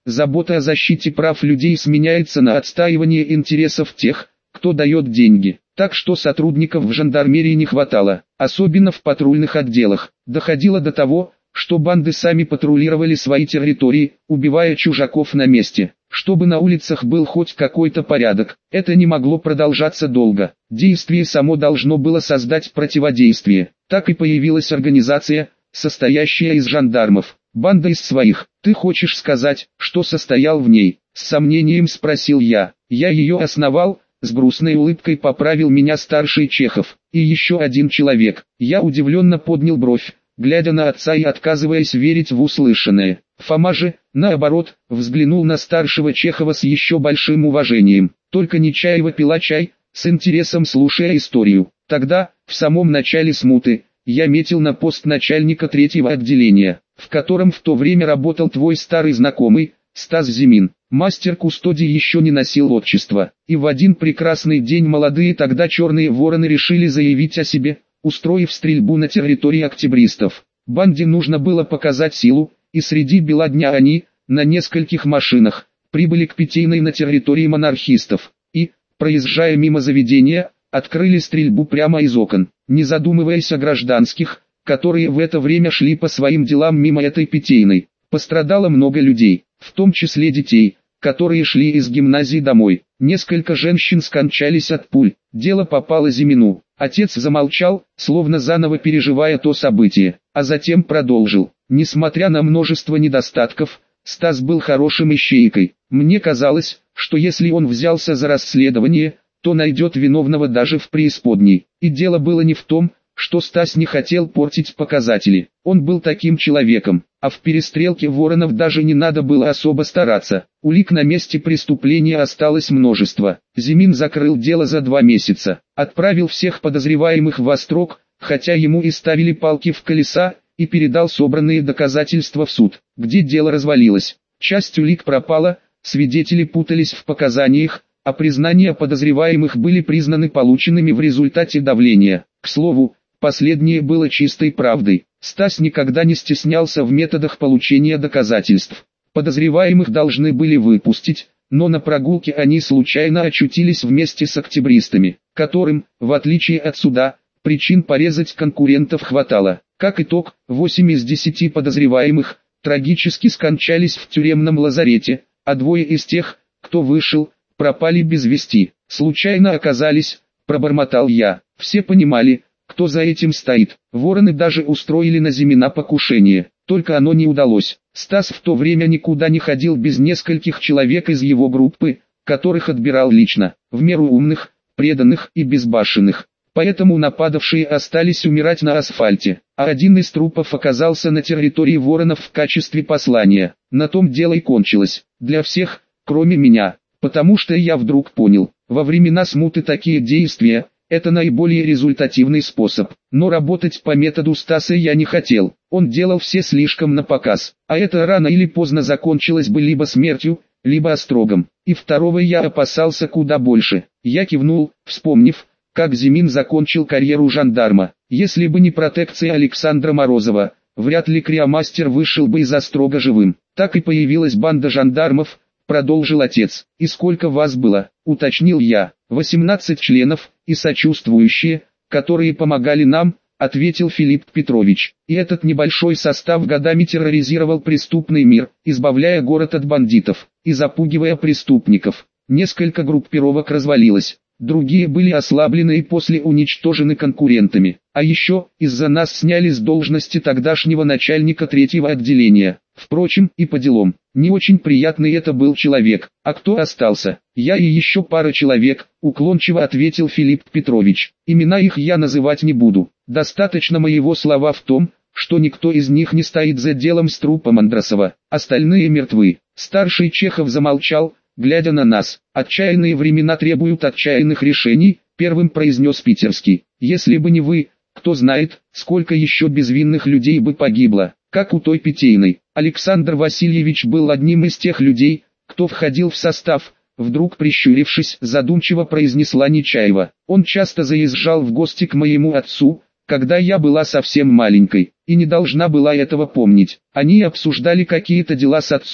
забота о защите прав людей сменяется на отстаивание интересов тех, кто дает деньги. Так что сотрудников в жандармерии не хватало, особенно в патрульных отделах. Доходило до того, что банды сами патрулировали свои территории, убивая чужаков на месте. Чтобы на улицах был хоть какой-то порядок, это не могло продолжаться долго. Действие само должно было создать противодействие. Так и появилась организация, состоящая из жандармов. Банда из своих. Ты хочешь сказать, что состоял в ней? С сомнением спросил я. Я ее основал. С грустной улыбкой поправил меня старший Чехов. И еще один человек. Я удивленно поднял бровь, глядя на отца и отказываясь верить в услышанное. Фома же, наоборот, взглянул на старшего Чехова с еще большим уважением. Только Нечаева пила чай, с интересом слушая историю. Тогда, в самом начале смуты, я метил на пост начальника третьего отделения, в котором в то время работал твой старый знакомый, Стас Зимин. Мастер кустодий еще не носил отчества, и в один прекрасный день молодые тогда черные вороны решили заявить о себе, устроив стрельбу на территории октябристов. Банде нужно было показать силу, и среди бела дня они, на нескольких машинах, прибыли к питейной на территории монархистов, и, проезжая мимо заведения, открыли стрельбу прямо из окон, не задумываясь о гражданских, которые в это время шли по своим делам мимо этой питейной. Пострадало много людей, в том числе детей, которые шли из гимназии домой. Несколько женщин скончались от пуль. Дело попало Зимину. Отец замолчал, словно заново переживая то событие, а затем продолжил. Несмотря на множество недостатков, Стас был хорошим ищейкой. Мне казалось, что если он взялся за расследование, то найдет виновного даже в преисподней. И дело было не в том, что Стас не хотел портить показатели. Он был таким человеком, а в перестрелке воронов даже не надо было особо стараться. Улик на месте преступления осталось множество. Зимин закрыл дело за два месяца, отправил всех подозреваемых в Острог, хотя ему и ставили палки в колеса, и передал собранные доказательства в суд, где дело развалилось. Часть улик пропала, свидетели путались в показаниях, а признания подозреваемых были признаны полученными в результате давления. К слову, последнее было чистой правдой. Стас никогда не стеснялся в методах получения доказательств. Подозреваемых должны были выпустить, но на прогулке они случайно очутились вместе с октябристами, которым, в отличие от суда, причин порезать конкурентов хватало. Как итог, восемь из десяти подозреваемых трагически скончались в тюремном лазарете, а двое из тех, кто вышел, пропали без вести. Случайно оказались, пробормотал я. Все понимали, кто за этим стоит. Вороны даже устроили на Зимина покушение, только оно не удалось. Стас в то время никуда не ходил без нескольких человек из его группы, которых отбирал лично, в меру умных, преданных и безбашенных. Поэтому нападавшие остались умирать на асфальте, а один из трупов оказался на территории воронов в качестве послания. На том дело и кончилось, для всех, кроме меня, потому что я вдруг понял, во времена смуты такие действия – это наиболее результативный способ, но работать по методу Стаса я не хотел, он делал все слишком напоказ, а это рано или поздно закончилось бы либо смертью, либо острогом, и второго я опасался куда больше. Я кивнул, вспомнив, как Зимин закончил карьеру жандарма. Если бы не протекция Александра Морозова, вряд ли Криомастер вышел бы из Острога живым. Так и появилась банда жандармов, продолжил отец. И сколько вас было, уточнил я. восемнадцать членов, и сочувствующие, которые помогали нам, ответил Филипп Петрович. И этот небольшой состав годами терроризировал преступный мир, избавляя город от бандитов и запугивая преступников. Несколько группировок развалилось. Другие были ослаблены и после уничтожены конкурентами. А еще, из-за нас сняли с должности тогдашнего начальника третьего отделения. Впрочем, и по делам. Не очень приятный это был человек. А кто остался? Я и еще пара человек, уклончиво ответил Филипп Петрович. Имена их я называть не буду. Достаточно моего слова в том, что никто из них не стоит за делом с трупом Андросова. Остальные мертвы. Старший Чехов замолчал, глядя на нас. «Отчаянные времена требуют отчаянных решений», — первым произнес Питерский. «Если бы не вы, кто знает, сколько еще безвинных людей бы погибло, как у той питейной». Александр Васильевич был одним из тех людей, кто входил в состав, вдруг прищурившись, задумчиво произнесла Нечаева. Он часто заезжал в гости к моему отцу, когда я была совсем маленькой, и не должна была этого помнить. Они обсуждали какие-то дела с отцом,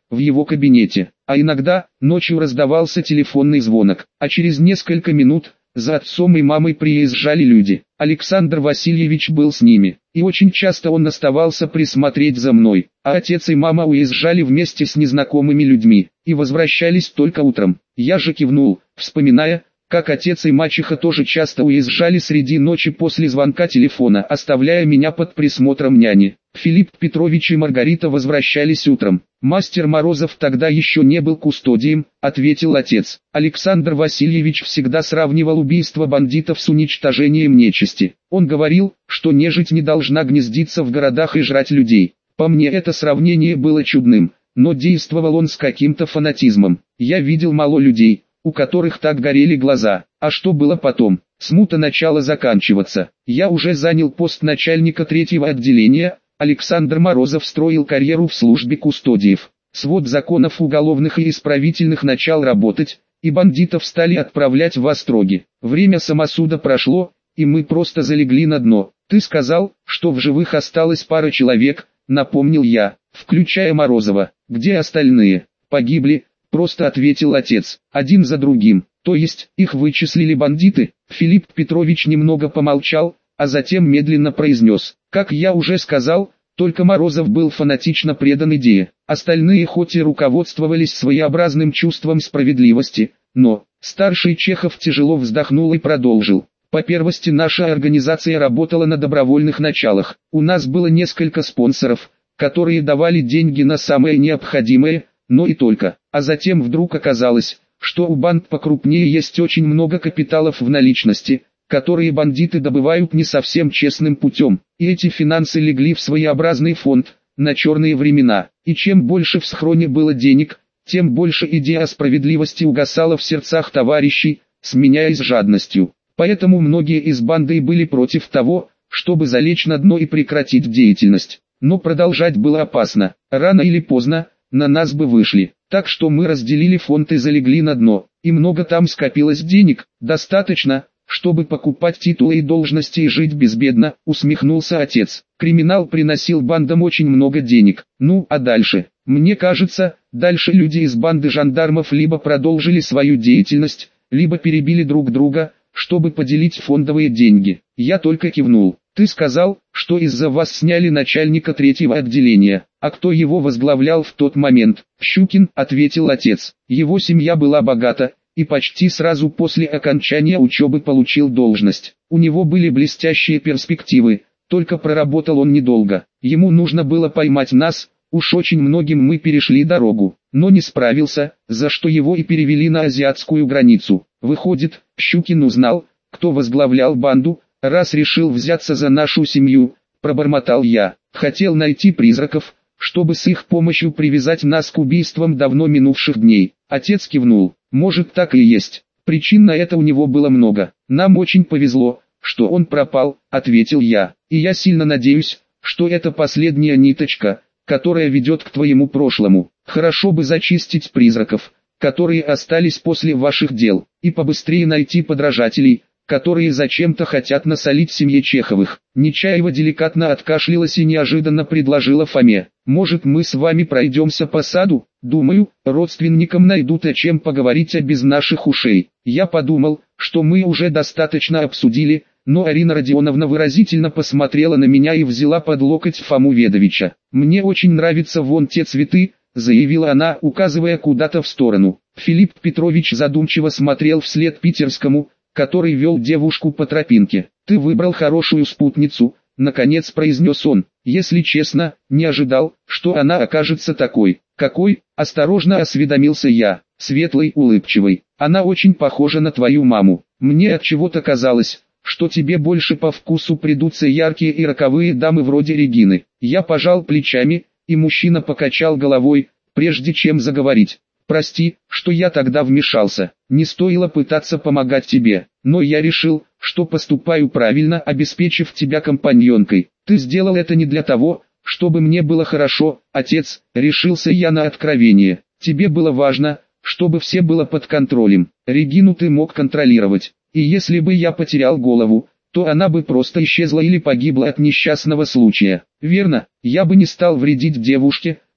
в его кабинете, а иногда, ночью раздавался телефонный звонок, а через несколько минут, за отцом и мамой приезжали люди. Александр Васильевич был с ними, и очень часто он оставался присмотреть за мной, а отец и мама уезжали вместе с незнакомыми людьми, и возвращались только утром. Я же кивнул, вспоминая, как отец и мачеха тоже часто уезжали среди ночи после звонка телефона, оставляя меня под присмотром няни. Филипп Петрович и Маргарита возвращались утром. «Мастер Морозов тогда еще не был кустодием», — ответил отец. Александр Васильевич всегда сравнивал убийство бандитов с уничтожением нечисти. Он говорил, что нежить не должна гнездиться в городах и жрать людей. По мне это сравнение было чудным, но действовал он с каким-то фанатизмом. Я видел мало людей, у которых так горели глаза. А что было потом? Смута начала заканчиваться. Я уже занял пост начальника третьего отделения. Александр Морозов строил карьеру в службе кустодиев. Свод законов уголовных и исправительных начал работать, и бандитов стали отправлять в остроги. Время самосуда прошло, и мы просто залегли на дно. Ты сказал, что в живых осталось пара человек, напомнил я, включая Морозова. Где остальные? Погибли, просто ответил отец, один за другим. То есть, их вычислили бандиты? Филипп Петрович немного помолчал, а затем медленно произнес: как я уже сказал, только Морозов был фанатично предан идее. Остальные хоть и руководствовались своеобразным чувством справедливости, но... Старший Чехов тяжело вздохнул и продолжил. По первости, наша организация работала на добровольных началах. У нас было несколько спонсоров, которые давали деньги на самое необходимое, но и только. А затем вдруг оказалось, что у банд покрупнее есть очень много капиталов в наличности, которые бандиты добывают не совсем честным путем, и эти финансы легли в своеобразный фонд, на черные времена, и чем больше в схроне было денег, тем больше идея о справедливости угасала в сердцах товарищей, сменяясь жадностью. Поэтому многие из банды были против того, чтобы залечь на дно и прекратить деятельность. Но продолжать было опасно, рано или поздно, на нас бы вышли. Так что мы разделили фонд и залегли на дно, и много там скопилось денег, достаточно, чтобы покупать титулы и должности и жить безбедно, усмехнулся отец. Криминал приносил бандам очень много денег. Ну, а дальше? Мне кажется, дальше люди из банды жандармов либо продолжили свою деятельность, либо перебили друг друга, чтобы поделить фондовые деньги. Я только кивнул. Ты сказал, что из-за вас сняли начальника третьего отделения. А кто его возглавлял в тот момент? Щукин, ответил отец. Его семья была богата, и почти сразу после окончания учебы получил должность. У него были блестящие перспективы, только проработал он недолго. Ему нужно было поймать нас, уж очень многим мы перешли дорогу, но не справился, за что его и перевели на азиатскую границу. Выходит, Щукин узнал, кто возглавлял банду, раз решил взяться за нашу семью, пробормотал я. Хотел найти призраков, чтобы с их помощью привязать нас к убийствам давно минувших дней. Отец кивнул. Может, так и есть. Причин на это у него было много. Нам очень повезло, что он пропал, ответил я. И я сильно надеюсь, что это последняя ниточка, которая ведет к твоему прошлому. Хорошо бы зачистить призраков, которые остались после ваших дел, и побыстрее найти подражателей, которые зачем-то хотят насолить семье Чеховых. Нечаева деликатно откашлялась и неожиданно предложила Фоме. Может, мы с вами пройдемся по саду? Думаю, родственникам найдут о чем поговорить, а без наших ушей. Я подумал, что мы уже достаточно обсудили, но Арина Родионовна выразительно посмотрела на меня и взяла под локоть Фому Ведовича. Мне очень нравятся вон те цветы, заявила она, указывая куда-то в сторону. Филипп Петрович задумчиво смотрел вслед питерскому, который вел девушку по тропинке. «Ты выбрал хорошую спутницу», — наконец произнес он. «Если честно, не ожидал, что она окажется такой». «Какой?» — осторожно осведомился я. «Светлой, улыбчивой. Она очень похожа на твою маму. Мне от чего-то казалось, что тебе больше по вкусу придутся яркие и роковые дамы вроде Регины». Я пожал плечами, и мужчина покачал головой, прежде чем заговорить. «Прости, что я тогда вмешался. Не стоило пытаться помогать тебе, но я решил, что поступаю правильно, обеспечив тебя компаньонкой. Ты сделал это не для того, чтобы мне было хорошо, отец», — решился я на откровение. «Тебе было важно, чтобы все было под контролем. Регину ты мог контролировать, и если бы я потерял голову, то она бы просто исчезла или погибла от несчастного случая. Верно, я бы не стал вредить девушке,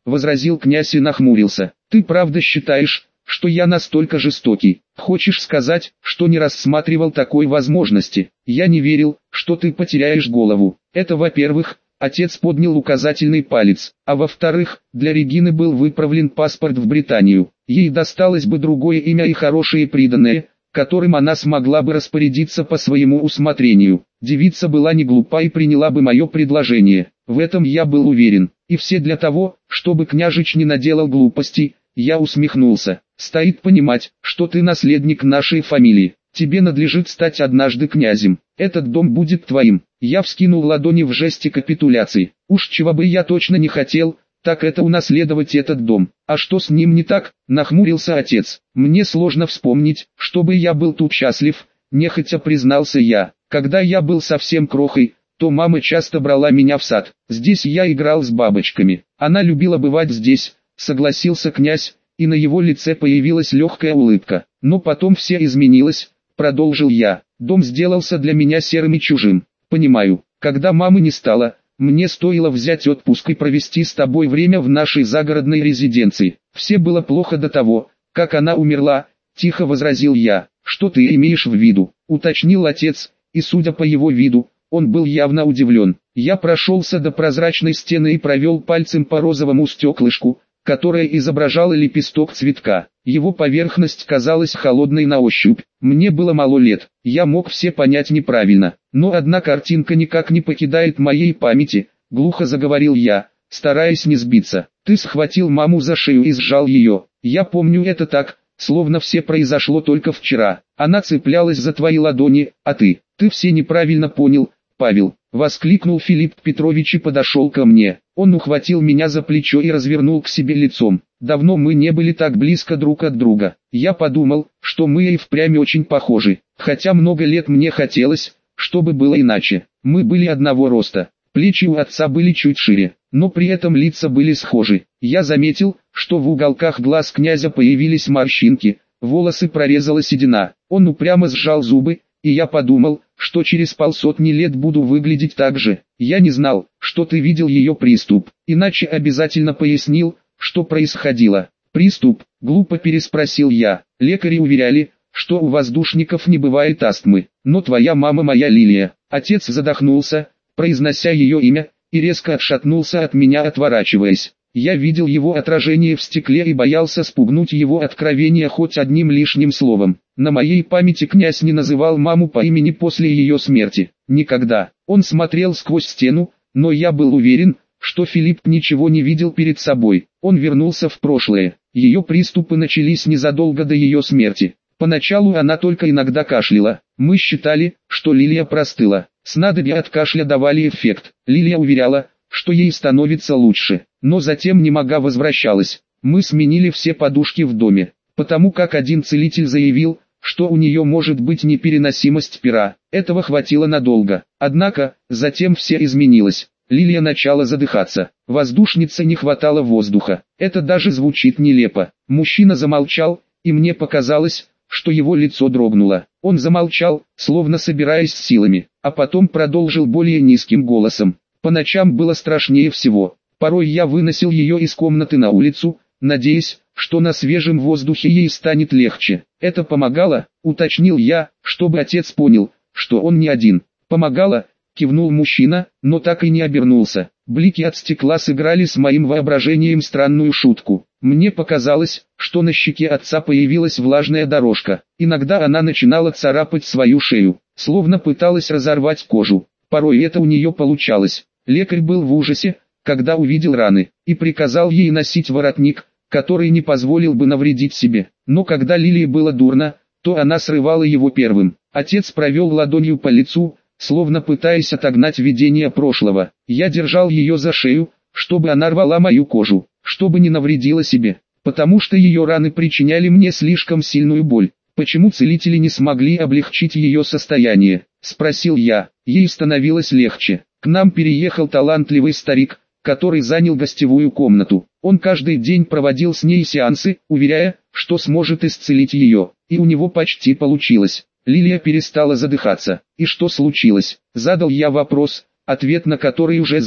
возразил князь и нахмурился. Ты правда считаешь, что я настолько жестокий? Хочешь сказать, что не рассматривал такой возможности? Я не верил, что ты потеряешь голову. Это во-первых. Отец поднял указательный палец, а во-вторых, для Регины был выправлен паспорт в Британию. Ей досталось бы другое имя и хорошие приданые, которым она смогла бы распорядиться по своему усмотрению. Девица была не глупа и приняла бы мое предложение. В этом я был уверен. И все для того, чтобы княжич не наделал глупостей. Я усмехнулся. Стоит понимать, что ты наследник нашей фамилии. Тебе надлежит стать однажды князем. Этот дом будет твоим. Я вскинул ладони в жесте капитуляции. Уж чего бы я точно не хотел, так это унаследовать этот дом. А что с ним не так? Нахмурился отец. Мне сложно вспомнить, чтобы я был тут счастлив, нехотя признался я. Когда я был совсем крохой, то мама часто брала меня в сад. Здесь я играл с бабочками. Она любила бывать здесь, согласился князь, и на его лице появилась легкая улыбка. Но потом все изменилось, продолжил я. Дом сделался для меня серым и чужим. Понимаю, когда мамы не стало, мне стоило взять отпуск и провести с тобой время в нашей загородной резиденции. Все было плохо до того, как она умерла, тихо возразил я. Что ты имеешь в виду? Уточнил отец, и судя по его виду, он был явно удивлен. Я прошелся до прозрачной стены и провел пальцем по розовому стеклышку, которое изображало лепесток цветка. Его поверхность казалась холодной на ощупь. Мне было мало лет, я мог все понять неправильно. Но одна картинка никак не покидает моей памяти, глухо заговорил я, стараясь не сбиться. Ты схватил маму за шею и сжал ее. Я помню это так, словно все произошло только вчера. Она цеплялась за твои ладони, а ты, ты все неправильно понял, Павел. Воскликнул Филипп Петрович и подошел ко мне. Он ухватил меня за плечо и развернул к себе лицом. Давно мы не были так близко друг от друга. Я подумал, что мы и впрямь очень похожи. Хотя много лет мне хотелось, чтобы было иначе. Мы были одного роста. Плечи у отца были чуть шире, но при этом лица были схожи. Я заметил, что в уголках глаз князя появились морщинки, волосы прорезала седина. Он упрямо сжал зубы, и я подумал, что через полсотни лет буду выглядеть так же. Я не знал, что ты видел ее приступ, иначе обязательно пояснил, что происходило. Приступ? Глупо переспросил я. Лекари уверяли, что у воздушников не бывает астмы, но твоя мама моя Лилия. Отец задохнулся, произнося ее имя, и резко отшатнулся от меня, отворачиваясь. Я видел его отражение в стекле и боялся спугнуть его откровение хоть одним лишним словом. На моей памяти князь не называл маму по имени после ее смерти. Никогда. Он смотрел сквозь стену, но я был уверен, что Филипп ничего не видел перед собой. Он вернулся в прошлое. Ее приступы начались незадолго до ее смерти. Поначалу она только иногда кашляла. Мы считали, что Лилия простыла. Снадобья от кашля давали эффект. Лилия уверяла, что ей становится лучше, но затем немога возвращалась. Мы сменили все подушки в доме, потому как один целитель заявил, что у нее может быть непереносимость пера. Этого хватило надолго. Однако, затем все изменилось. Лилия начала задыхаться. Воздушнице не хватало воздуха. Это даже звучит нелепо. Мужчина замолчал, и мне показалось, что его лицо дрогнуло. Он замолчал, словно собираясь с силами, а потом продолжил более низким голосом. По ночам было страшнее всего. Порой я выносил ее из комнаты на улицу, надеясь, что на свежем воздухе ей станет легче. Это помогало, уточнил я, чтобы отец понял, что он не один. Помогало, кивнул мужчина, но так и не обернулся. Блики от стекла сыграли с моим воображением странную шутку. Мне показалось, что на щеке отца появилась влажная дорожка. Иногда она начинала царапать свою шею, словно пыталась разорвать кожу. Порой это у нее получалось. Лекарь был в ужасе, когда увидел раны, и приказал ей носить воротник, который не позволил бы навредить себе. Но когда Лилии было дурно, то она срывала его первым. Отец провел ладонью по лицу, словно пытаясь отогнать видение прошлого. Я держал ее за шею, чтобы она рвала мою кожу, чтобы не навредила себе, потому что ее раны причиняли мне слишком сильную боль. Почему целители не смогли облегчить ее состояние? Спросил я. Ей становилось легче. К нам переехал талантливый старик, который занял гостевую комнату. Он каждый день проводил с ней сеансы, уверяя, что сможет исцелить ее. И у него почти получилось. Лилия перестала задыхаться. И что случилось? Задал я вопрос, ответ на который уже знал.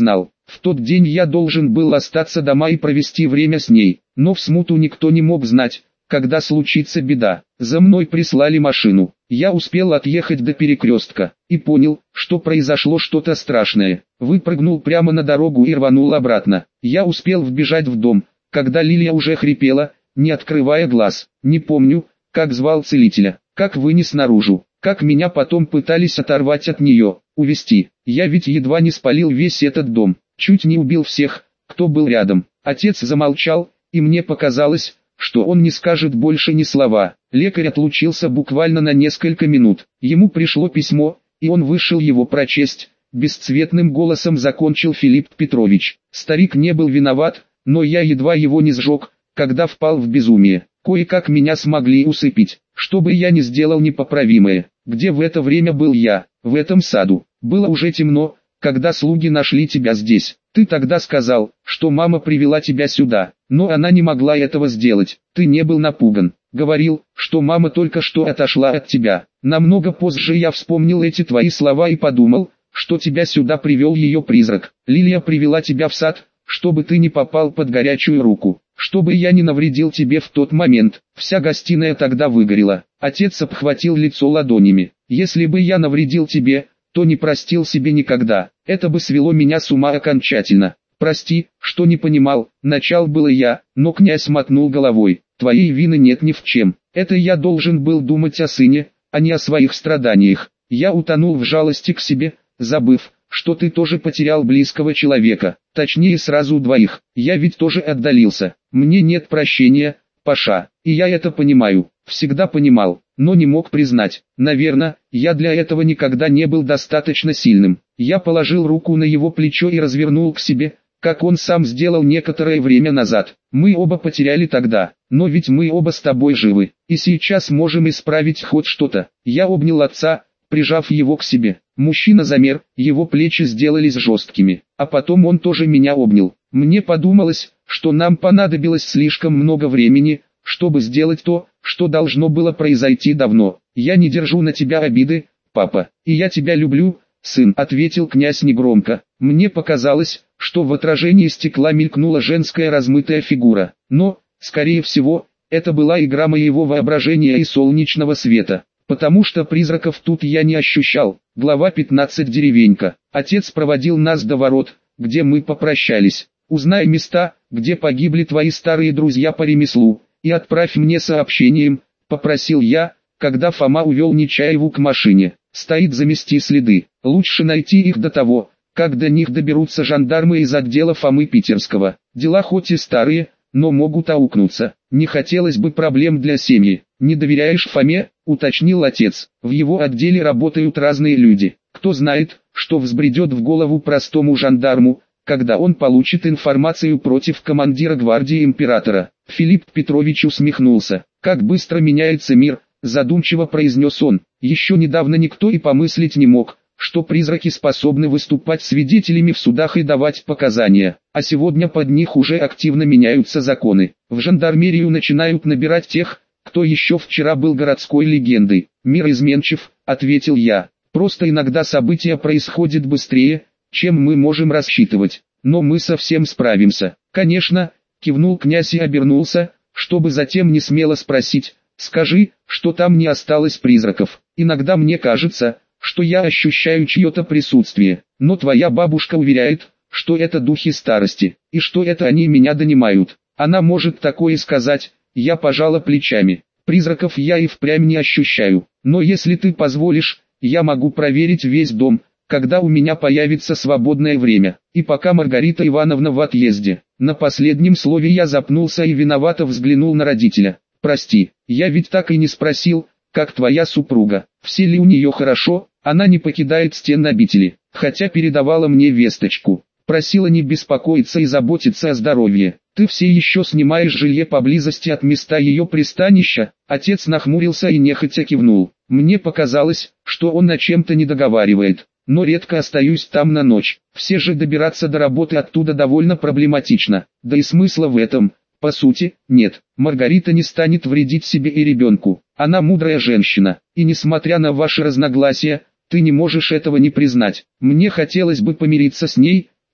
В тот день я должен был остаться дома и провести время с ней, но в смуту никто не мог знать, когда случится беда. За мной прислали машину. Я успел отъехать до перекрестка и понял, что произошло что-то страшное. Выпрыгнул прямо на дорогу и рванул обратно. Я успел вбежать в дом, когда Лилия уже хрипела, не открывая глаз. Не помню, как звал целителя, как вынес наружу, как меня потом пытались оторвать от нее, увести. Я ведь едва не спалил весь этот дом, чуть не убил всех, кто был рядом. Отец замолчал, и мне показалось, что он не скажет больше ни слова. Лекарь отлучился буквально на несколько минут. Ему пришло письмо, и он вышел его прочесть. Бесцветным голосом закончил Филипп Петрович. Старик не был виноват, но я едва его не сжег, когда впал в безумие. Кое-как меня смогли усыпить, чтобы я не сделал непоправимое. Где в это время был я? В этом саду. Было уже темно, когда слуги нашли тебя здесь. Ты тогда сказал, что мама привела тебя сюда, но она не могла этого сделать. Ты не был напуган. Говорил, что мама только что отошла от тебя. Намного позже я вспомнил эти твои слова и подумал, что тебя сюда привел ее призрак. Лилия привела тебя в сад, чтобы ты не попал под горячую руку, чтобы я не навредил тебе в тот момент. Вся гостиная тогда выгорела. Отец обхватил лицо ладонями. Если бы я навредил тебе, то не простил себе никогда. Это бы свело меня с ума окончательно. Прости, что не понимал, начал было я, но князь мотнул головой. Твоей вины нет ни в чем. Это я должен был думать о сыне, а не о своих страданиях. Я утонул в жалости к себе, забыв, что ты тоже потерял близкого человека, точнее сразу двоих. Я ведь тоже отдалился. Мне нет прощения, Паша, и я это понимаю, всегда понимал, но не мог признать. Наверное, я для этого никогда не был достаточно сильным. Я положил руку на его плечо и развернул к себе, как он сам сделал некоторое время назад. Мы оба потеряли тогда, но ведь мы оба с тобой живы, и сейчас можем исправить хоть что-то. Я обнял отца, прижав его к себе. Мужчина замер, его плечи сделались жесткими, а потом он тоже меня обнял. Мне подумалось, что нам понадобилось слишком много времени, чтобы сделать то, что должно было произойти давно. Я не держу на тебя обиды, папа, и я тебя люблю, сын, ответил князь негромко. Мне показалось, что в отражении стекла мелькнула женская размытая фигура, но, скорее всего, это была игра моего воображения и солнечного света, потому что призраков тут я не ощущал. Глава пятнадцать. Деревенька. Отец проводил нас до ворот, где мы попрощались. Узнай места, где погибли твои старые друзья по ремеслу, и отправь мне сообщением, попросил я, когда Фома увел Нечаеву к машине. Стоит замести следы. Лучше найти их до того, как до них доберутся жандармы из отдела Фомы Питерского. Дела хоть и старые, но могут аукнуться. Не хотелось бы проблем для семьи. Не доверяешь Фоме? Уточнил отец. В его отделе работают разные люди. Кто знает, что взбредет в голову простому жандарму, когда он получит информацию против командира гвардии императора. Филипп Петрович усмехнулся. Как быстро меняется мир, задумчиво произнес он. Еще недавно никто и помыслить не мог, что призраки способны выступать свидетелями в судах и давать показания, а сегодня под них уже активно меняются законы. В жандармерию начинают набирать тех, кто еще вчера был городской легендой. Мир изменчив, ответил я. Просто иногда события происходят быстрее, чем мы можем рассчитывать, но мы совсем справимся. Конечно, кивнул князь и обернулся, чтобы затем не смело спросить: скажи, что там не осталось призраков. Иногда мне кажется, что я ощущаю чье-то присутствие, но твоя бабушка уверяет, что это духи старости, и что это они меня донимают. Она может такое сказать. Я пожала плечами. Призраков я и впрямь не ощущаю, но если ты позволишь, я могу проверить весь дом, когда у меня появится свободное время, и пока Маргарита Ивановна в отъезде. На последнем слове я запнулся и виновато взглянул на родителя. Прости, я ведь так и не спросил, как твоя супруга, все ли у нее хорошо. Она не покидает стен обители, хотя передавала мне весточку. Просила не беспокоиться и заботиться о здоровье. Ты все еще снимаешь жилье поблизости от места ее пристанища? Отец нахмурился и нехотя кивнул. Мне показалось, что он о чем-то не договаривает, но редко остаюсь там на ночь. Все же добираться до работы оттуда довольно проблематично, да и смысла в этом, по сути, нет. Маргарита не станет вредить себе и ребенку. Она мудрая женщина, и несмотря на ваши разногласия, ты не можешь этого не признать. Мне хотелось бы помириться с ней,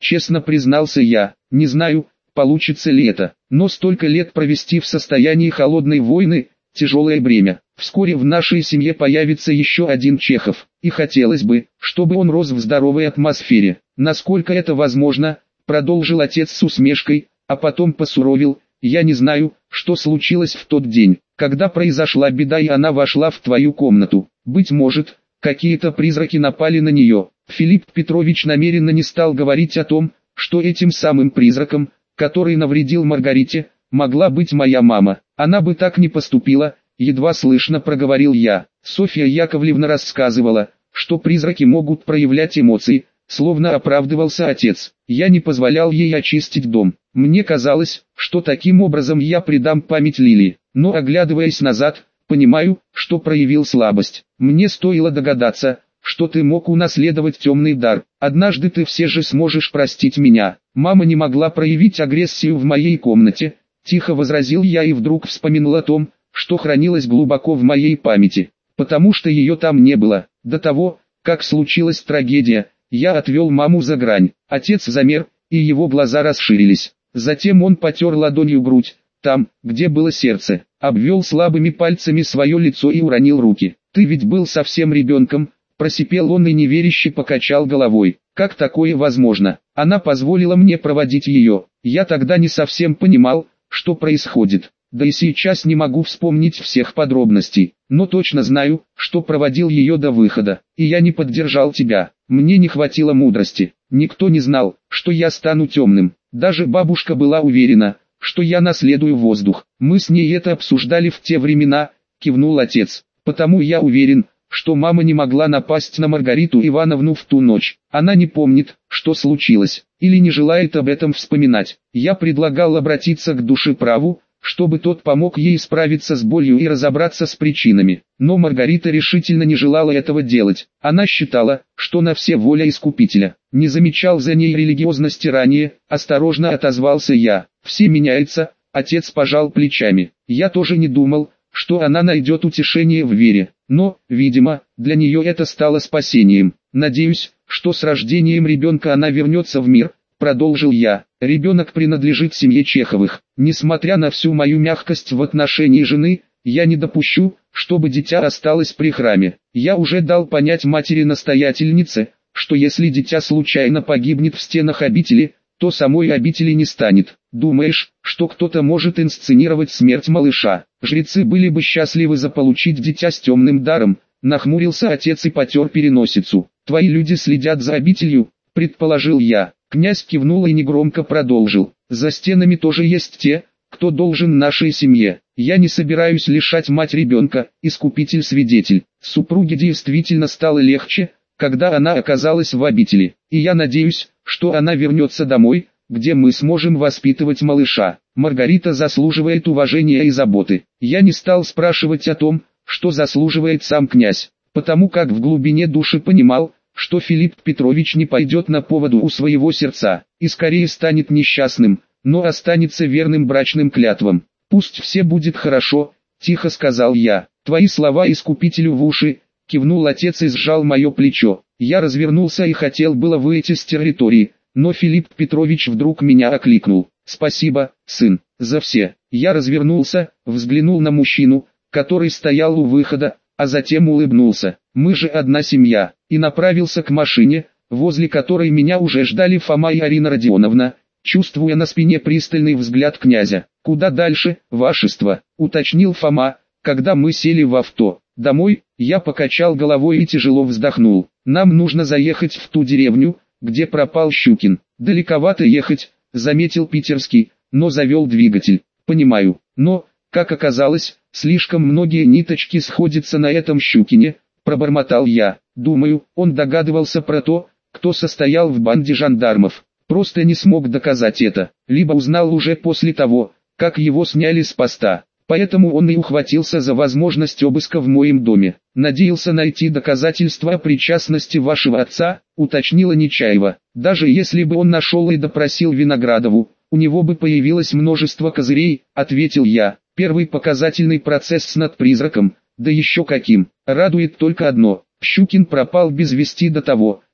честно признался я. Не знаю, получится ли это, но столько лет провести в состоянии холодной войны – тяжелое бремя. Вскоре в нашей семье появится еще один Чехов, и хотелось бы, чтобы он рос в здоровой атмосфере. Насколько это возможно, продолжил отец с усмешкой, а потом посуровил. Я не знаю, что случилось в тот день, когда произошла беда и она вошла в твою комнату. Быть может, какие-то призраки напали на нее. Филипп Петрович намеренно не стал говорить о том, что этим самым призраком, который навредил Маргарите, могла быть моя мама. Она бы так не поступила, едва слышно проговорил я. Софья Яковлевна рассказывала, что призраки могут проявлять эмоции, словно оправдывался отец. Я не позволял ей очистить дом. Мне казалось, что таким образом я предам память Лили, но оглядываясь назад, понимаю, что проявил слабость. Мне стоило догадаться, что ты мог унаследовать темный дар. Однажды ты все же сможешь простить меня. Мама не могла проявить агрессию в моей комнате, тихо возразил я и вдруг вспомнил о том, что хранилось глубоко в моей памяти, потому что ее там не было. До того, как случилась трагедия, я отвел маму за грань. Отец замер, и его глаза расширились. Затем он потер ладонью грудь, там, где было сердце, обвел слабыми пальцами свое лицо и уронил руки. «Ты ведь был совсем ребенком», — просипел он и неверяще покачал головой. «Как такое возможно? Она позволила мне проводить ее. Я тогда не совсем понимал, что происходит. Да и сейчас не могу вспомнить всех подробностей, но точно знаю, что проводил ее до выхода, и я не поддержал тебя. Мне не хватило мудрости. Никто не знал, что я стану темным. Даже бабушка была уверена, что я наследую воздух. Мы с ней это обсуждали в те времена», — кивнул отец. «Потому я уверен, что мама не могла напасть на Маргариту Ивановну в ту ночь. Она не помнит, что случилось, или не желает об этом вспоминать. Я предлагал обратиться к душеправу, чтобы тот помог ей справиться с болью и разобраться с причинами. Но Маргарита решительно не желала этого делать. Она считала, что на все воля Искупителя. Не замечал за ней религиозности ранее, осторожно отозвался я. Все меняется, отец пожал плечами. Я тоже не думал, что она найдет утешение в вере. Но, видимо, для нее это стало спасением. Надеюсь, что с рождением ребенка она вернется в мир, продолжил я. Ребенок принадлежит семье Чеховых. Несмотря на всю мою мягкость в отношении жены, я не допущу, чтобы дитя осталось при храме. Я уже дал понять матери-настоятельнице, что если дитя случайно погибнет в стенах обители, то самой обители не станет. Думаешь, что кто-то может инсценировать смерть малыша? Жрецы были бы счастливы заполучить дитя с темным даром, нахмурился отец и потер переносицу. Твои люди следят за обителью, предположил я. Князь кивнул и негромко продолжил. За стенами тоже есть те, кто должен нашей семье. Я не собираюсь лишать мать ребенка, Искупитель-свидетель. Супруге действительно стало легче, когда она оказалась в обители, и я надеюсь, что она вернется домой, где мы сможем воспитывать малыша. Маргарита заслуживает уважения и заботы. Я не стал спрашивать о том, что заслуживает сам князь, потому как в глубине души понимал, что Филипп Петрович не пойдет на поводу у своего сердца, и скорее станет несчастным, но останется верным брачным клятвам. «Пусть все будет хорошо», — тихо сказал я. «Твои слова Искупителю в уши», — кивнул отец и сжал мое плечо. Я развернулся и хотел было выйти с территории, но Филипп Петрович вдруг меня окликнул. «Спасибо, сын, за все». Я развернулся, взглянул на мужчину, который стоял у выхода, а затем улыбнулся. «Мы же одна семья», и направился к машине, возле которой меня уже ждали Фома и Арина Родионовна, чувствуя на спине пристальный взгляд князя. «Куда дальше, вашество?» — уточнил Фома, когда мы сели в авто. «Домой?» — я покачал головой и тяжело вздохнул. «Нам нужно заехать в ту деревню, где пропал Щукин». «Далековато ехать», — заметил Питерский, но завел двигатель. «Понимаю, но, как оказалось, слишком многие ниточки сходятся на этом Щукине», — пробормотал я. «Думаю, он догадывался про то, кто состоял в банде жандармов, просто не смог доказать это, либо узнал уже после того, как его сняли с поста. Поэтому он и ухватился за возможность обыска в моем доме. Надеялся найти доказательства о причастности вашего отца», — уточнила Нечаева. «Даже если бы он нашел и допросил Виноградову, у него бы появилось множество козырей», — ответил я. «Первый показательный процесс с над призраком, да еще каким. Радует только одно: Щукин пропал без вести до того,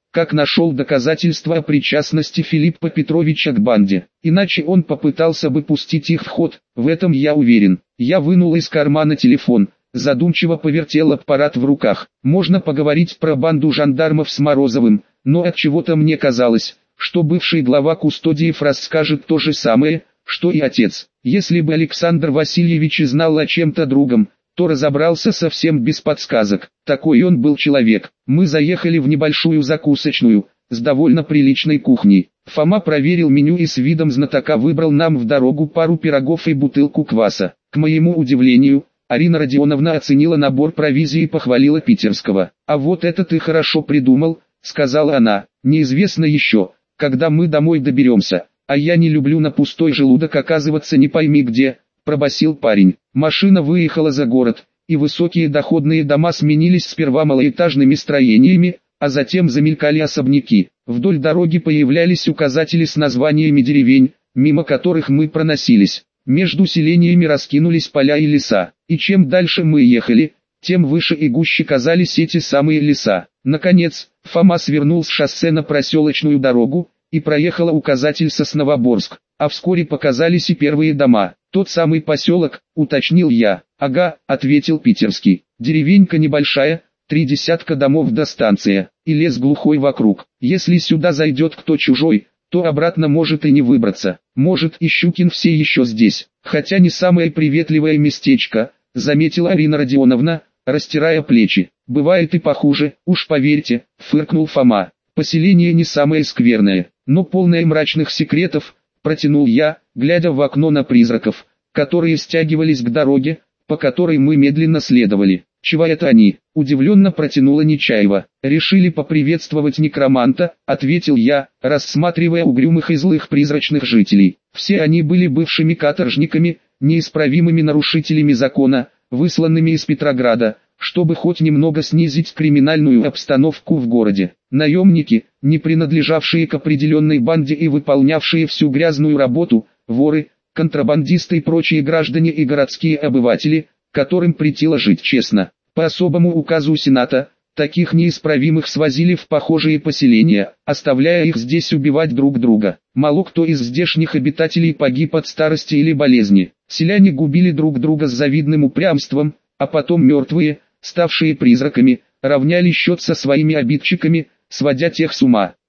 как нашел доказательства о причастности Филиппа Петровича к банде. Иначе он попытался бы пустить их в ход, в этом я уверен. Я вынул из кармана телефон, задумчиво повертел аппарат в руках. Можно поговорить про банду жандармов с Морозовым, но от чего-то мне казалось, что бывший глава кустодиев расскажет то же самое, что и отец. Если бы Александр Васильевич знал о чем-то другом, то разобрался совсем без подсказок. Такой он был человек. Мы заехали в небольшую закусочную, с довольно приличной кухней. Фома проверил меню и с видом знатока выбрал нам в дорогу пару пирогов и бутылку кваса. К моему удивлению, Арина Родионовна оценила набор провизии и похвалила питерского. «А вот это ты хорошо придумал», — сказала она. «Неизвестно еще, когда мы домой доберемся, а я не люблю на пустой желудок оказываться не пойми где», — пробасил парень. Машина выехала за город, и высокие доходные дома сменились сперва малоэтажными строениями, а затем замелькали особняки. Вдоль дороги появлялись указатели с названиями деревень, мимо которых мы проносились. Между селениями раскинулись поля и леса, и чем дальше мы ехали, тем выше и гуще казались эти самые леса. Наконец, Фома свернул с шоссе на проселочную дорогу, и проехала указатель Сосновоборск, а вскоре показались и первые дома. «Тот самый поселок», — уточнил я. «Ага», — ответил питерский. «Деревенька небольшая, три десятка домов до станции, и лес глухой вокруг. Если сюда зайдет кто чужой, то обратно может и не выбраться. Может, и Щукин все еще здесь, хотя не самое приветливое местечко», — заметила Арина Родионовна, растирая плечи. «Бывает и похуже, уж поверьте», — фыркнул Фома. «Поселение не самое скверное, но полное мрачных секретов», — протянул я, глядя в окно на призраков, которые стягивались к дороге, по которой мы медленно следовали. «Чего это они?» — удивленно протянула Нечаева. «Решили поприветствовать некроманта», — ответил я, рассматривая угрюмых и злых призрачных жителей. Все они были бывшими каторжниками, неисправимыми нарушителями закона, высланными из Петрограда, чтобы хоть немного снизить криминальную обстановку в городе. Наемники, не принадлежавшие к определенной банде и выполнявшие всю грязную работу, воры, контрабандисты и прочие граждане и городские обыватели, которым претило жить честно. По особому указу Сената, таких неисправимых свозили в похожие поселения, оставляя их здесь убивать друг друга. Мало кто из здешних обитателей погиб от старости или болезни. Селяне губили друг друга с завидным упрямством, а потом мертвые, ставшие призраками, равняли счет со своими обидчиками, сводя тех с ума.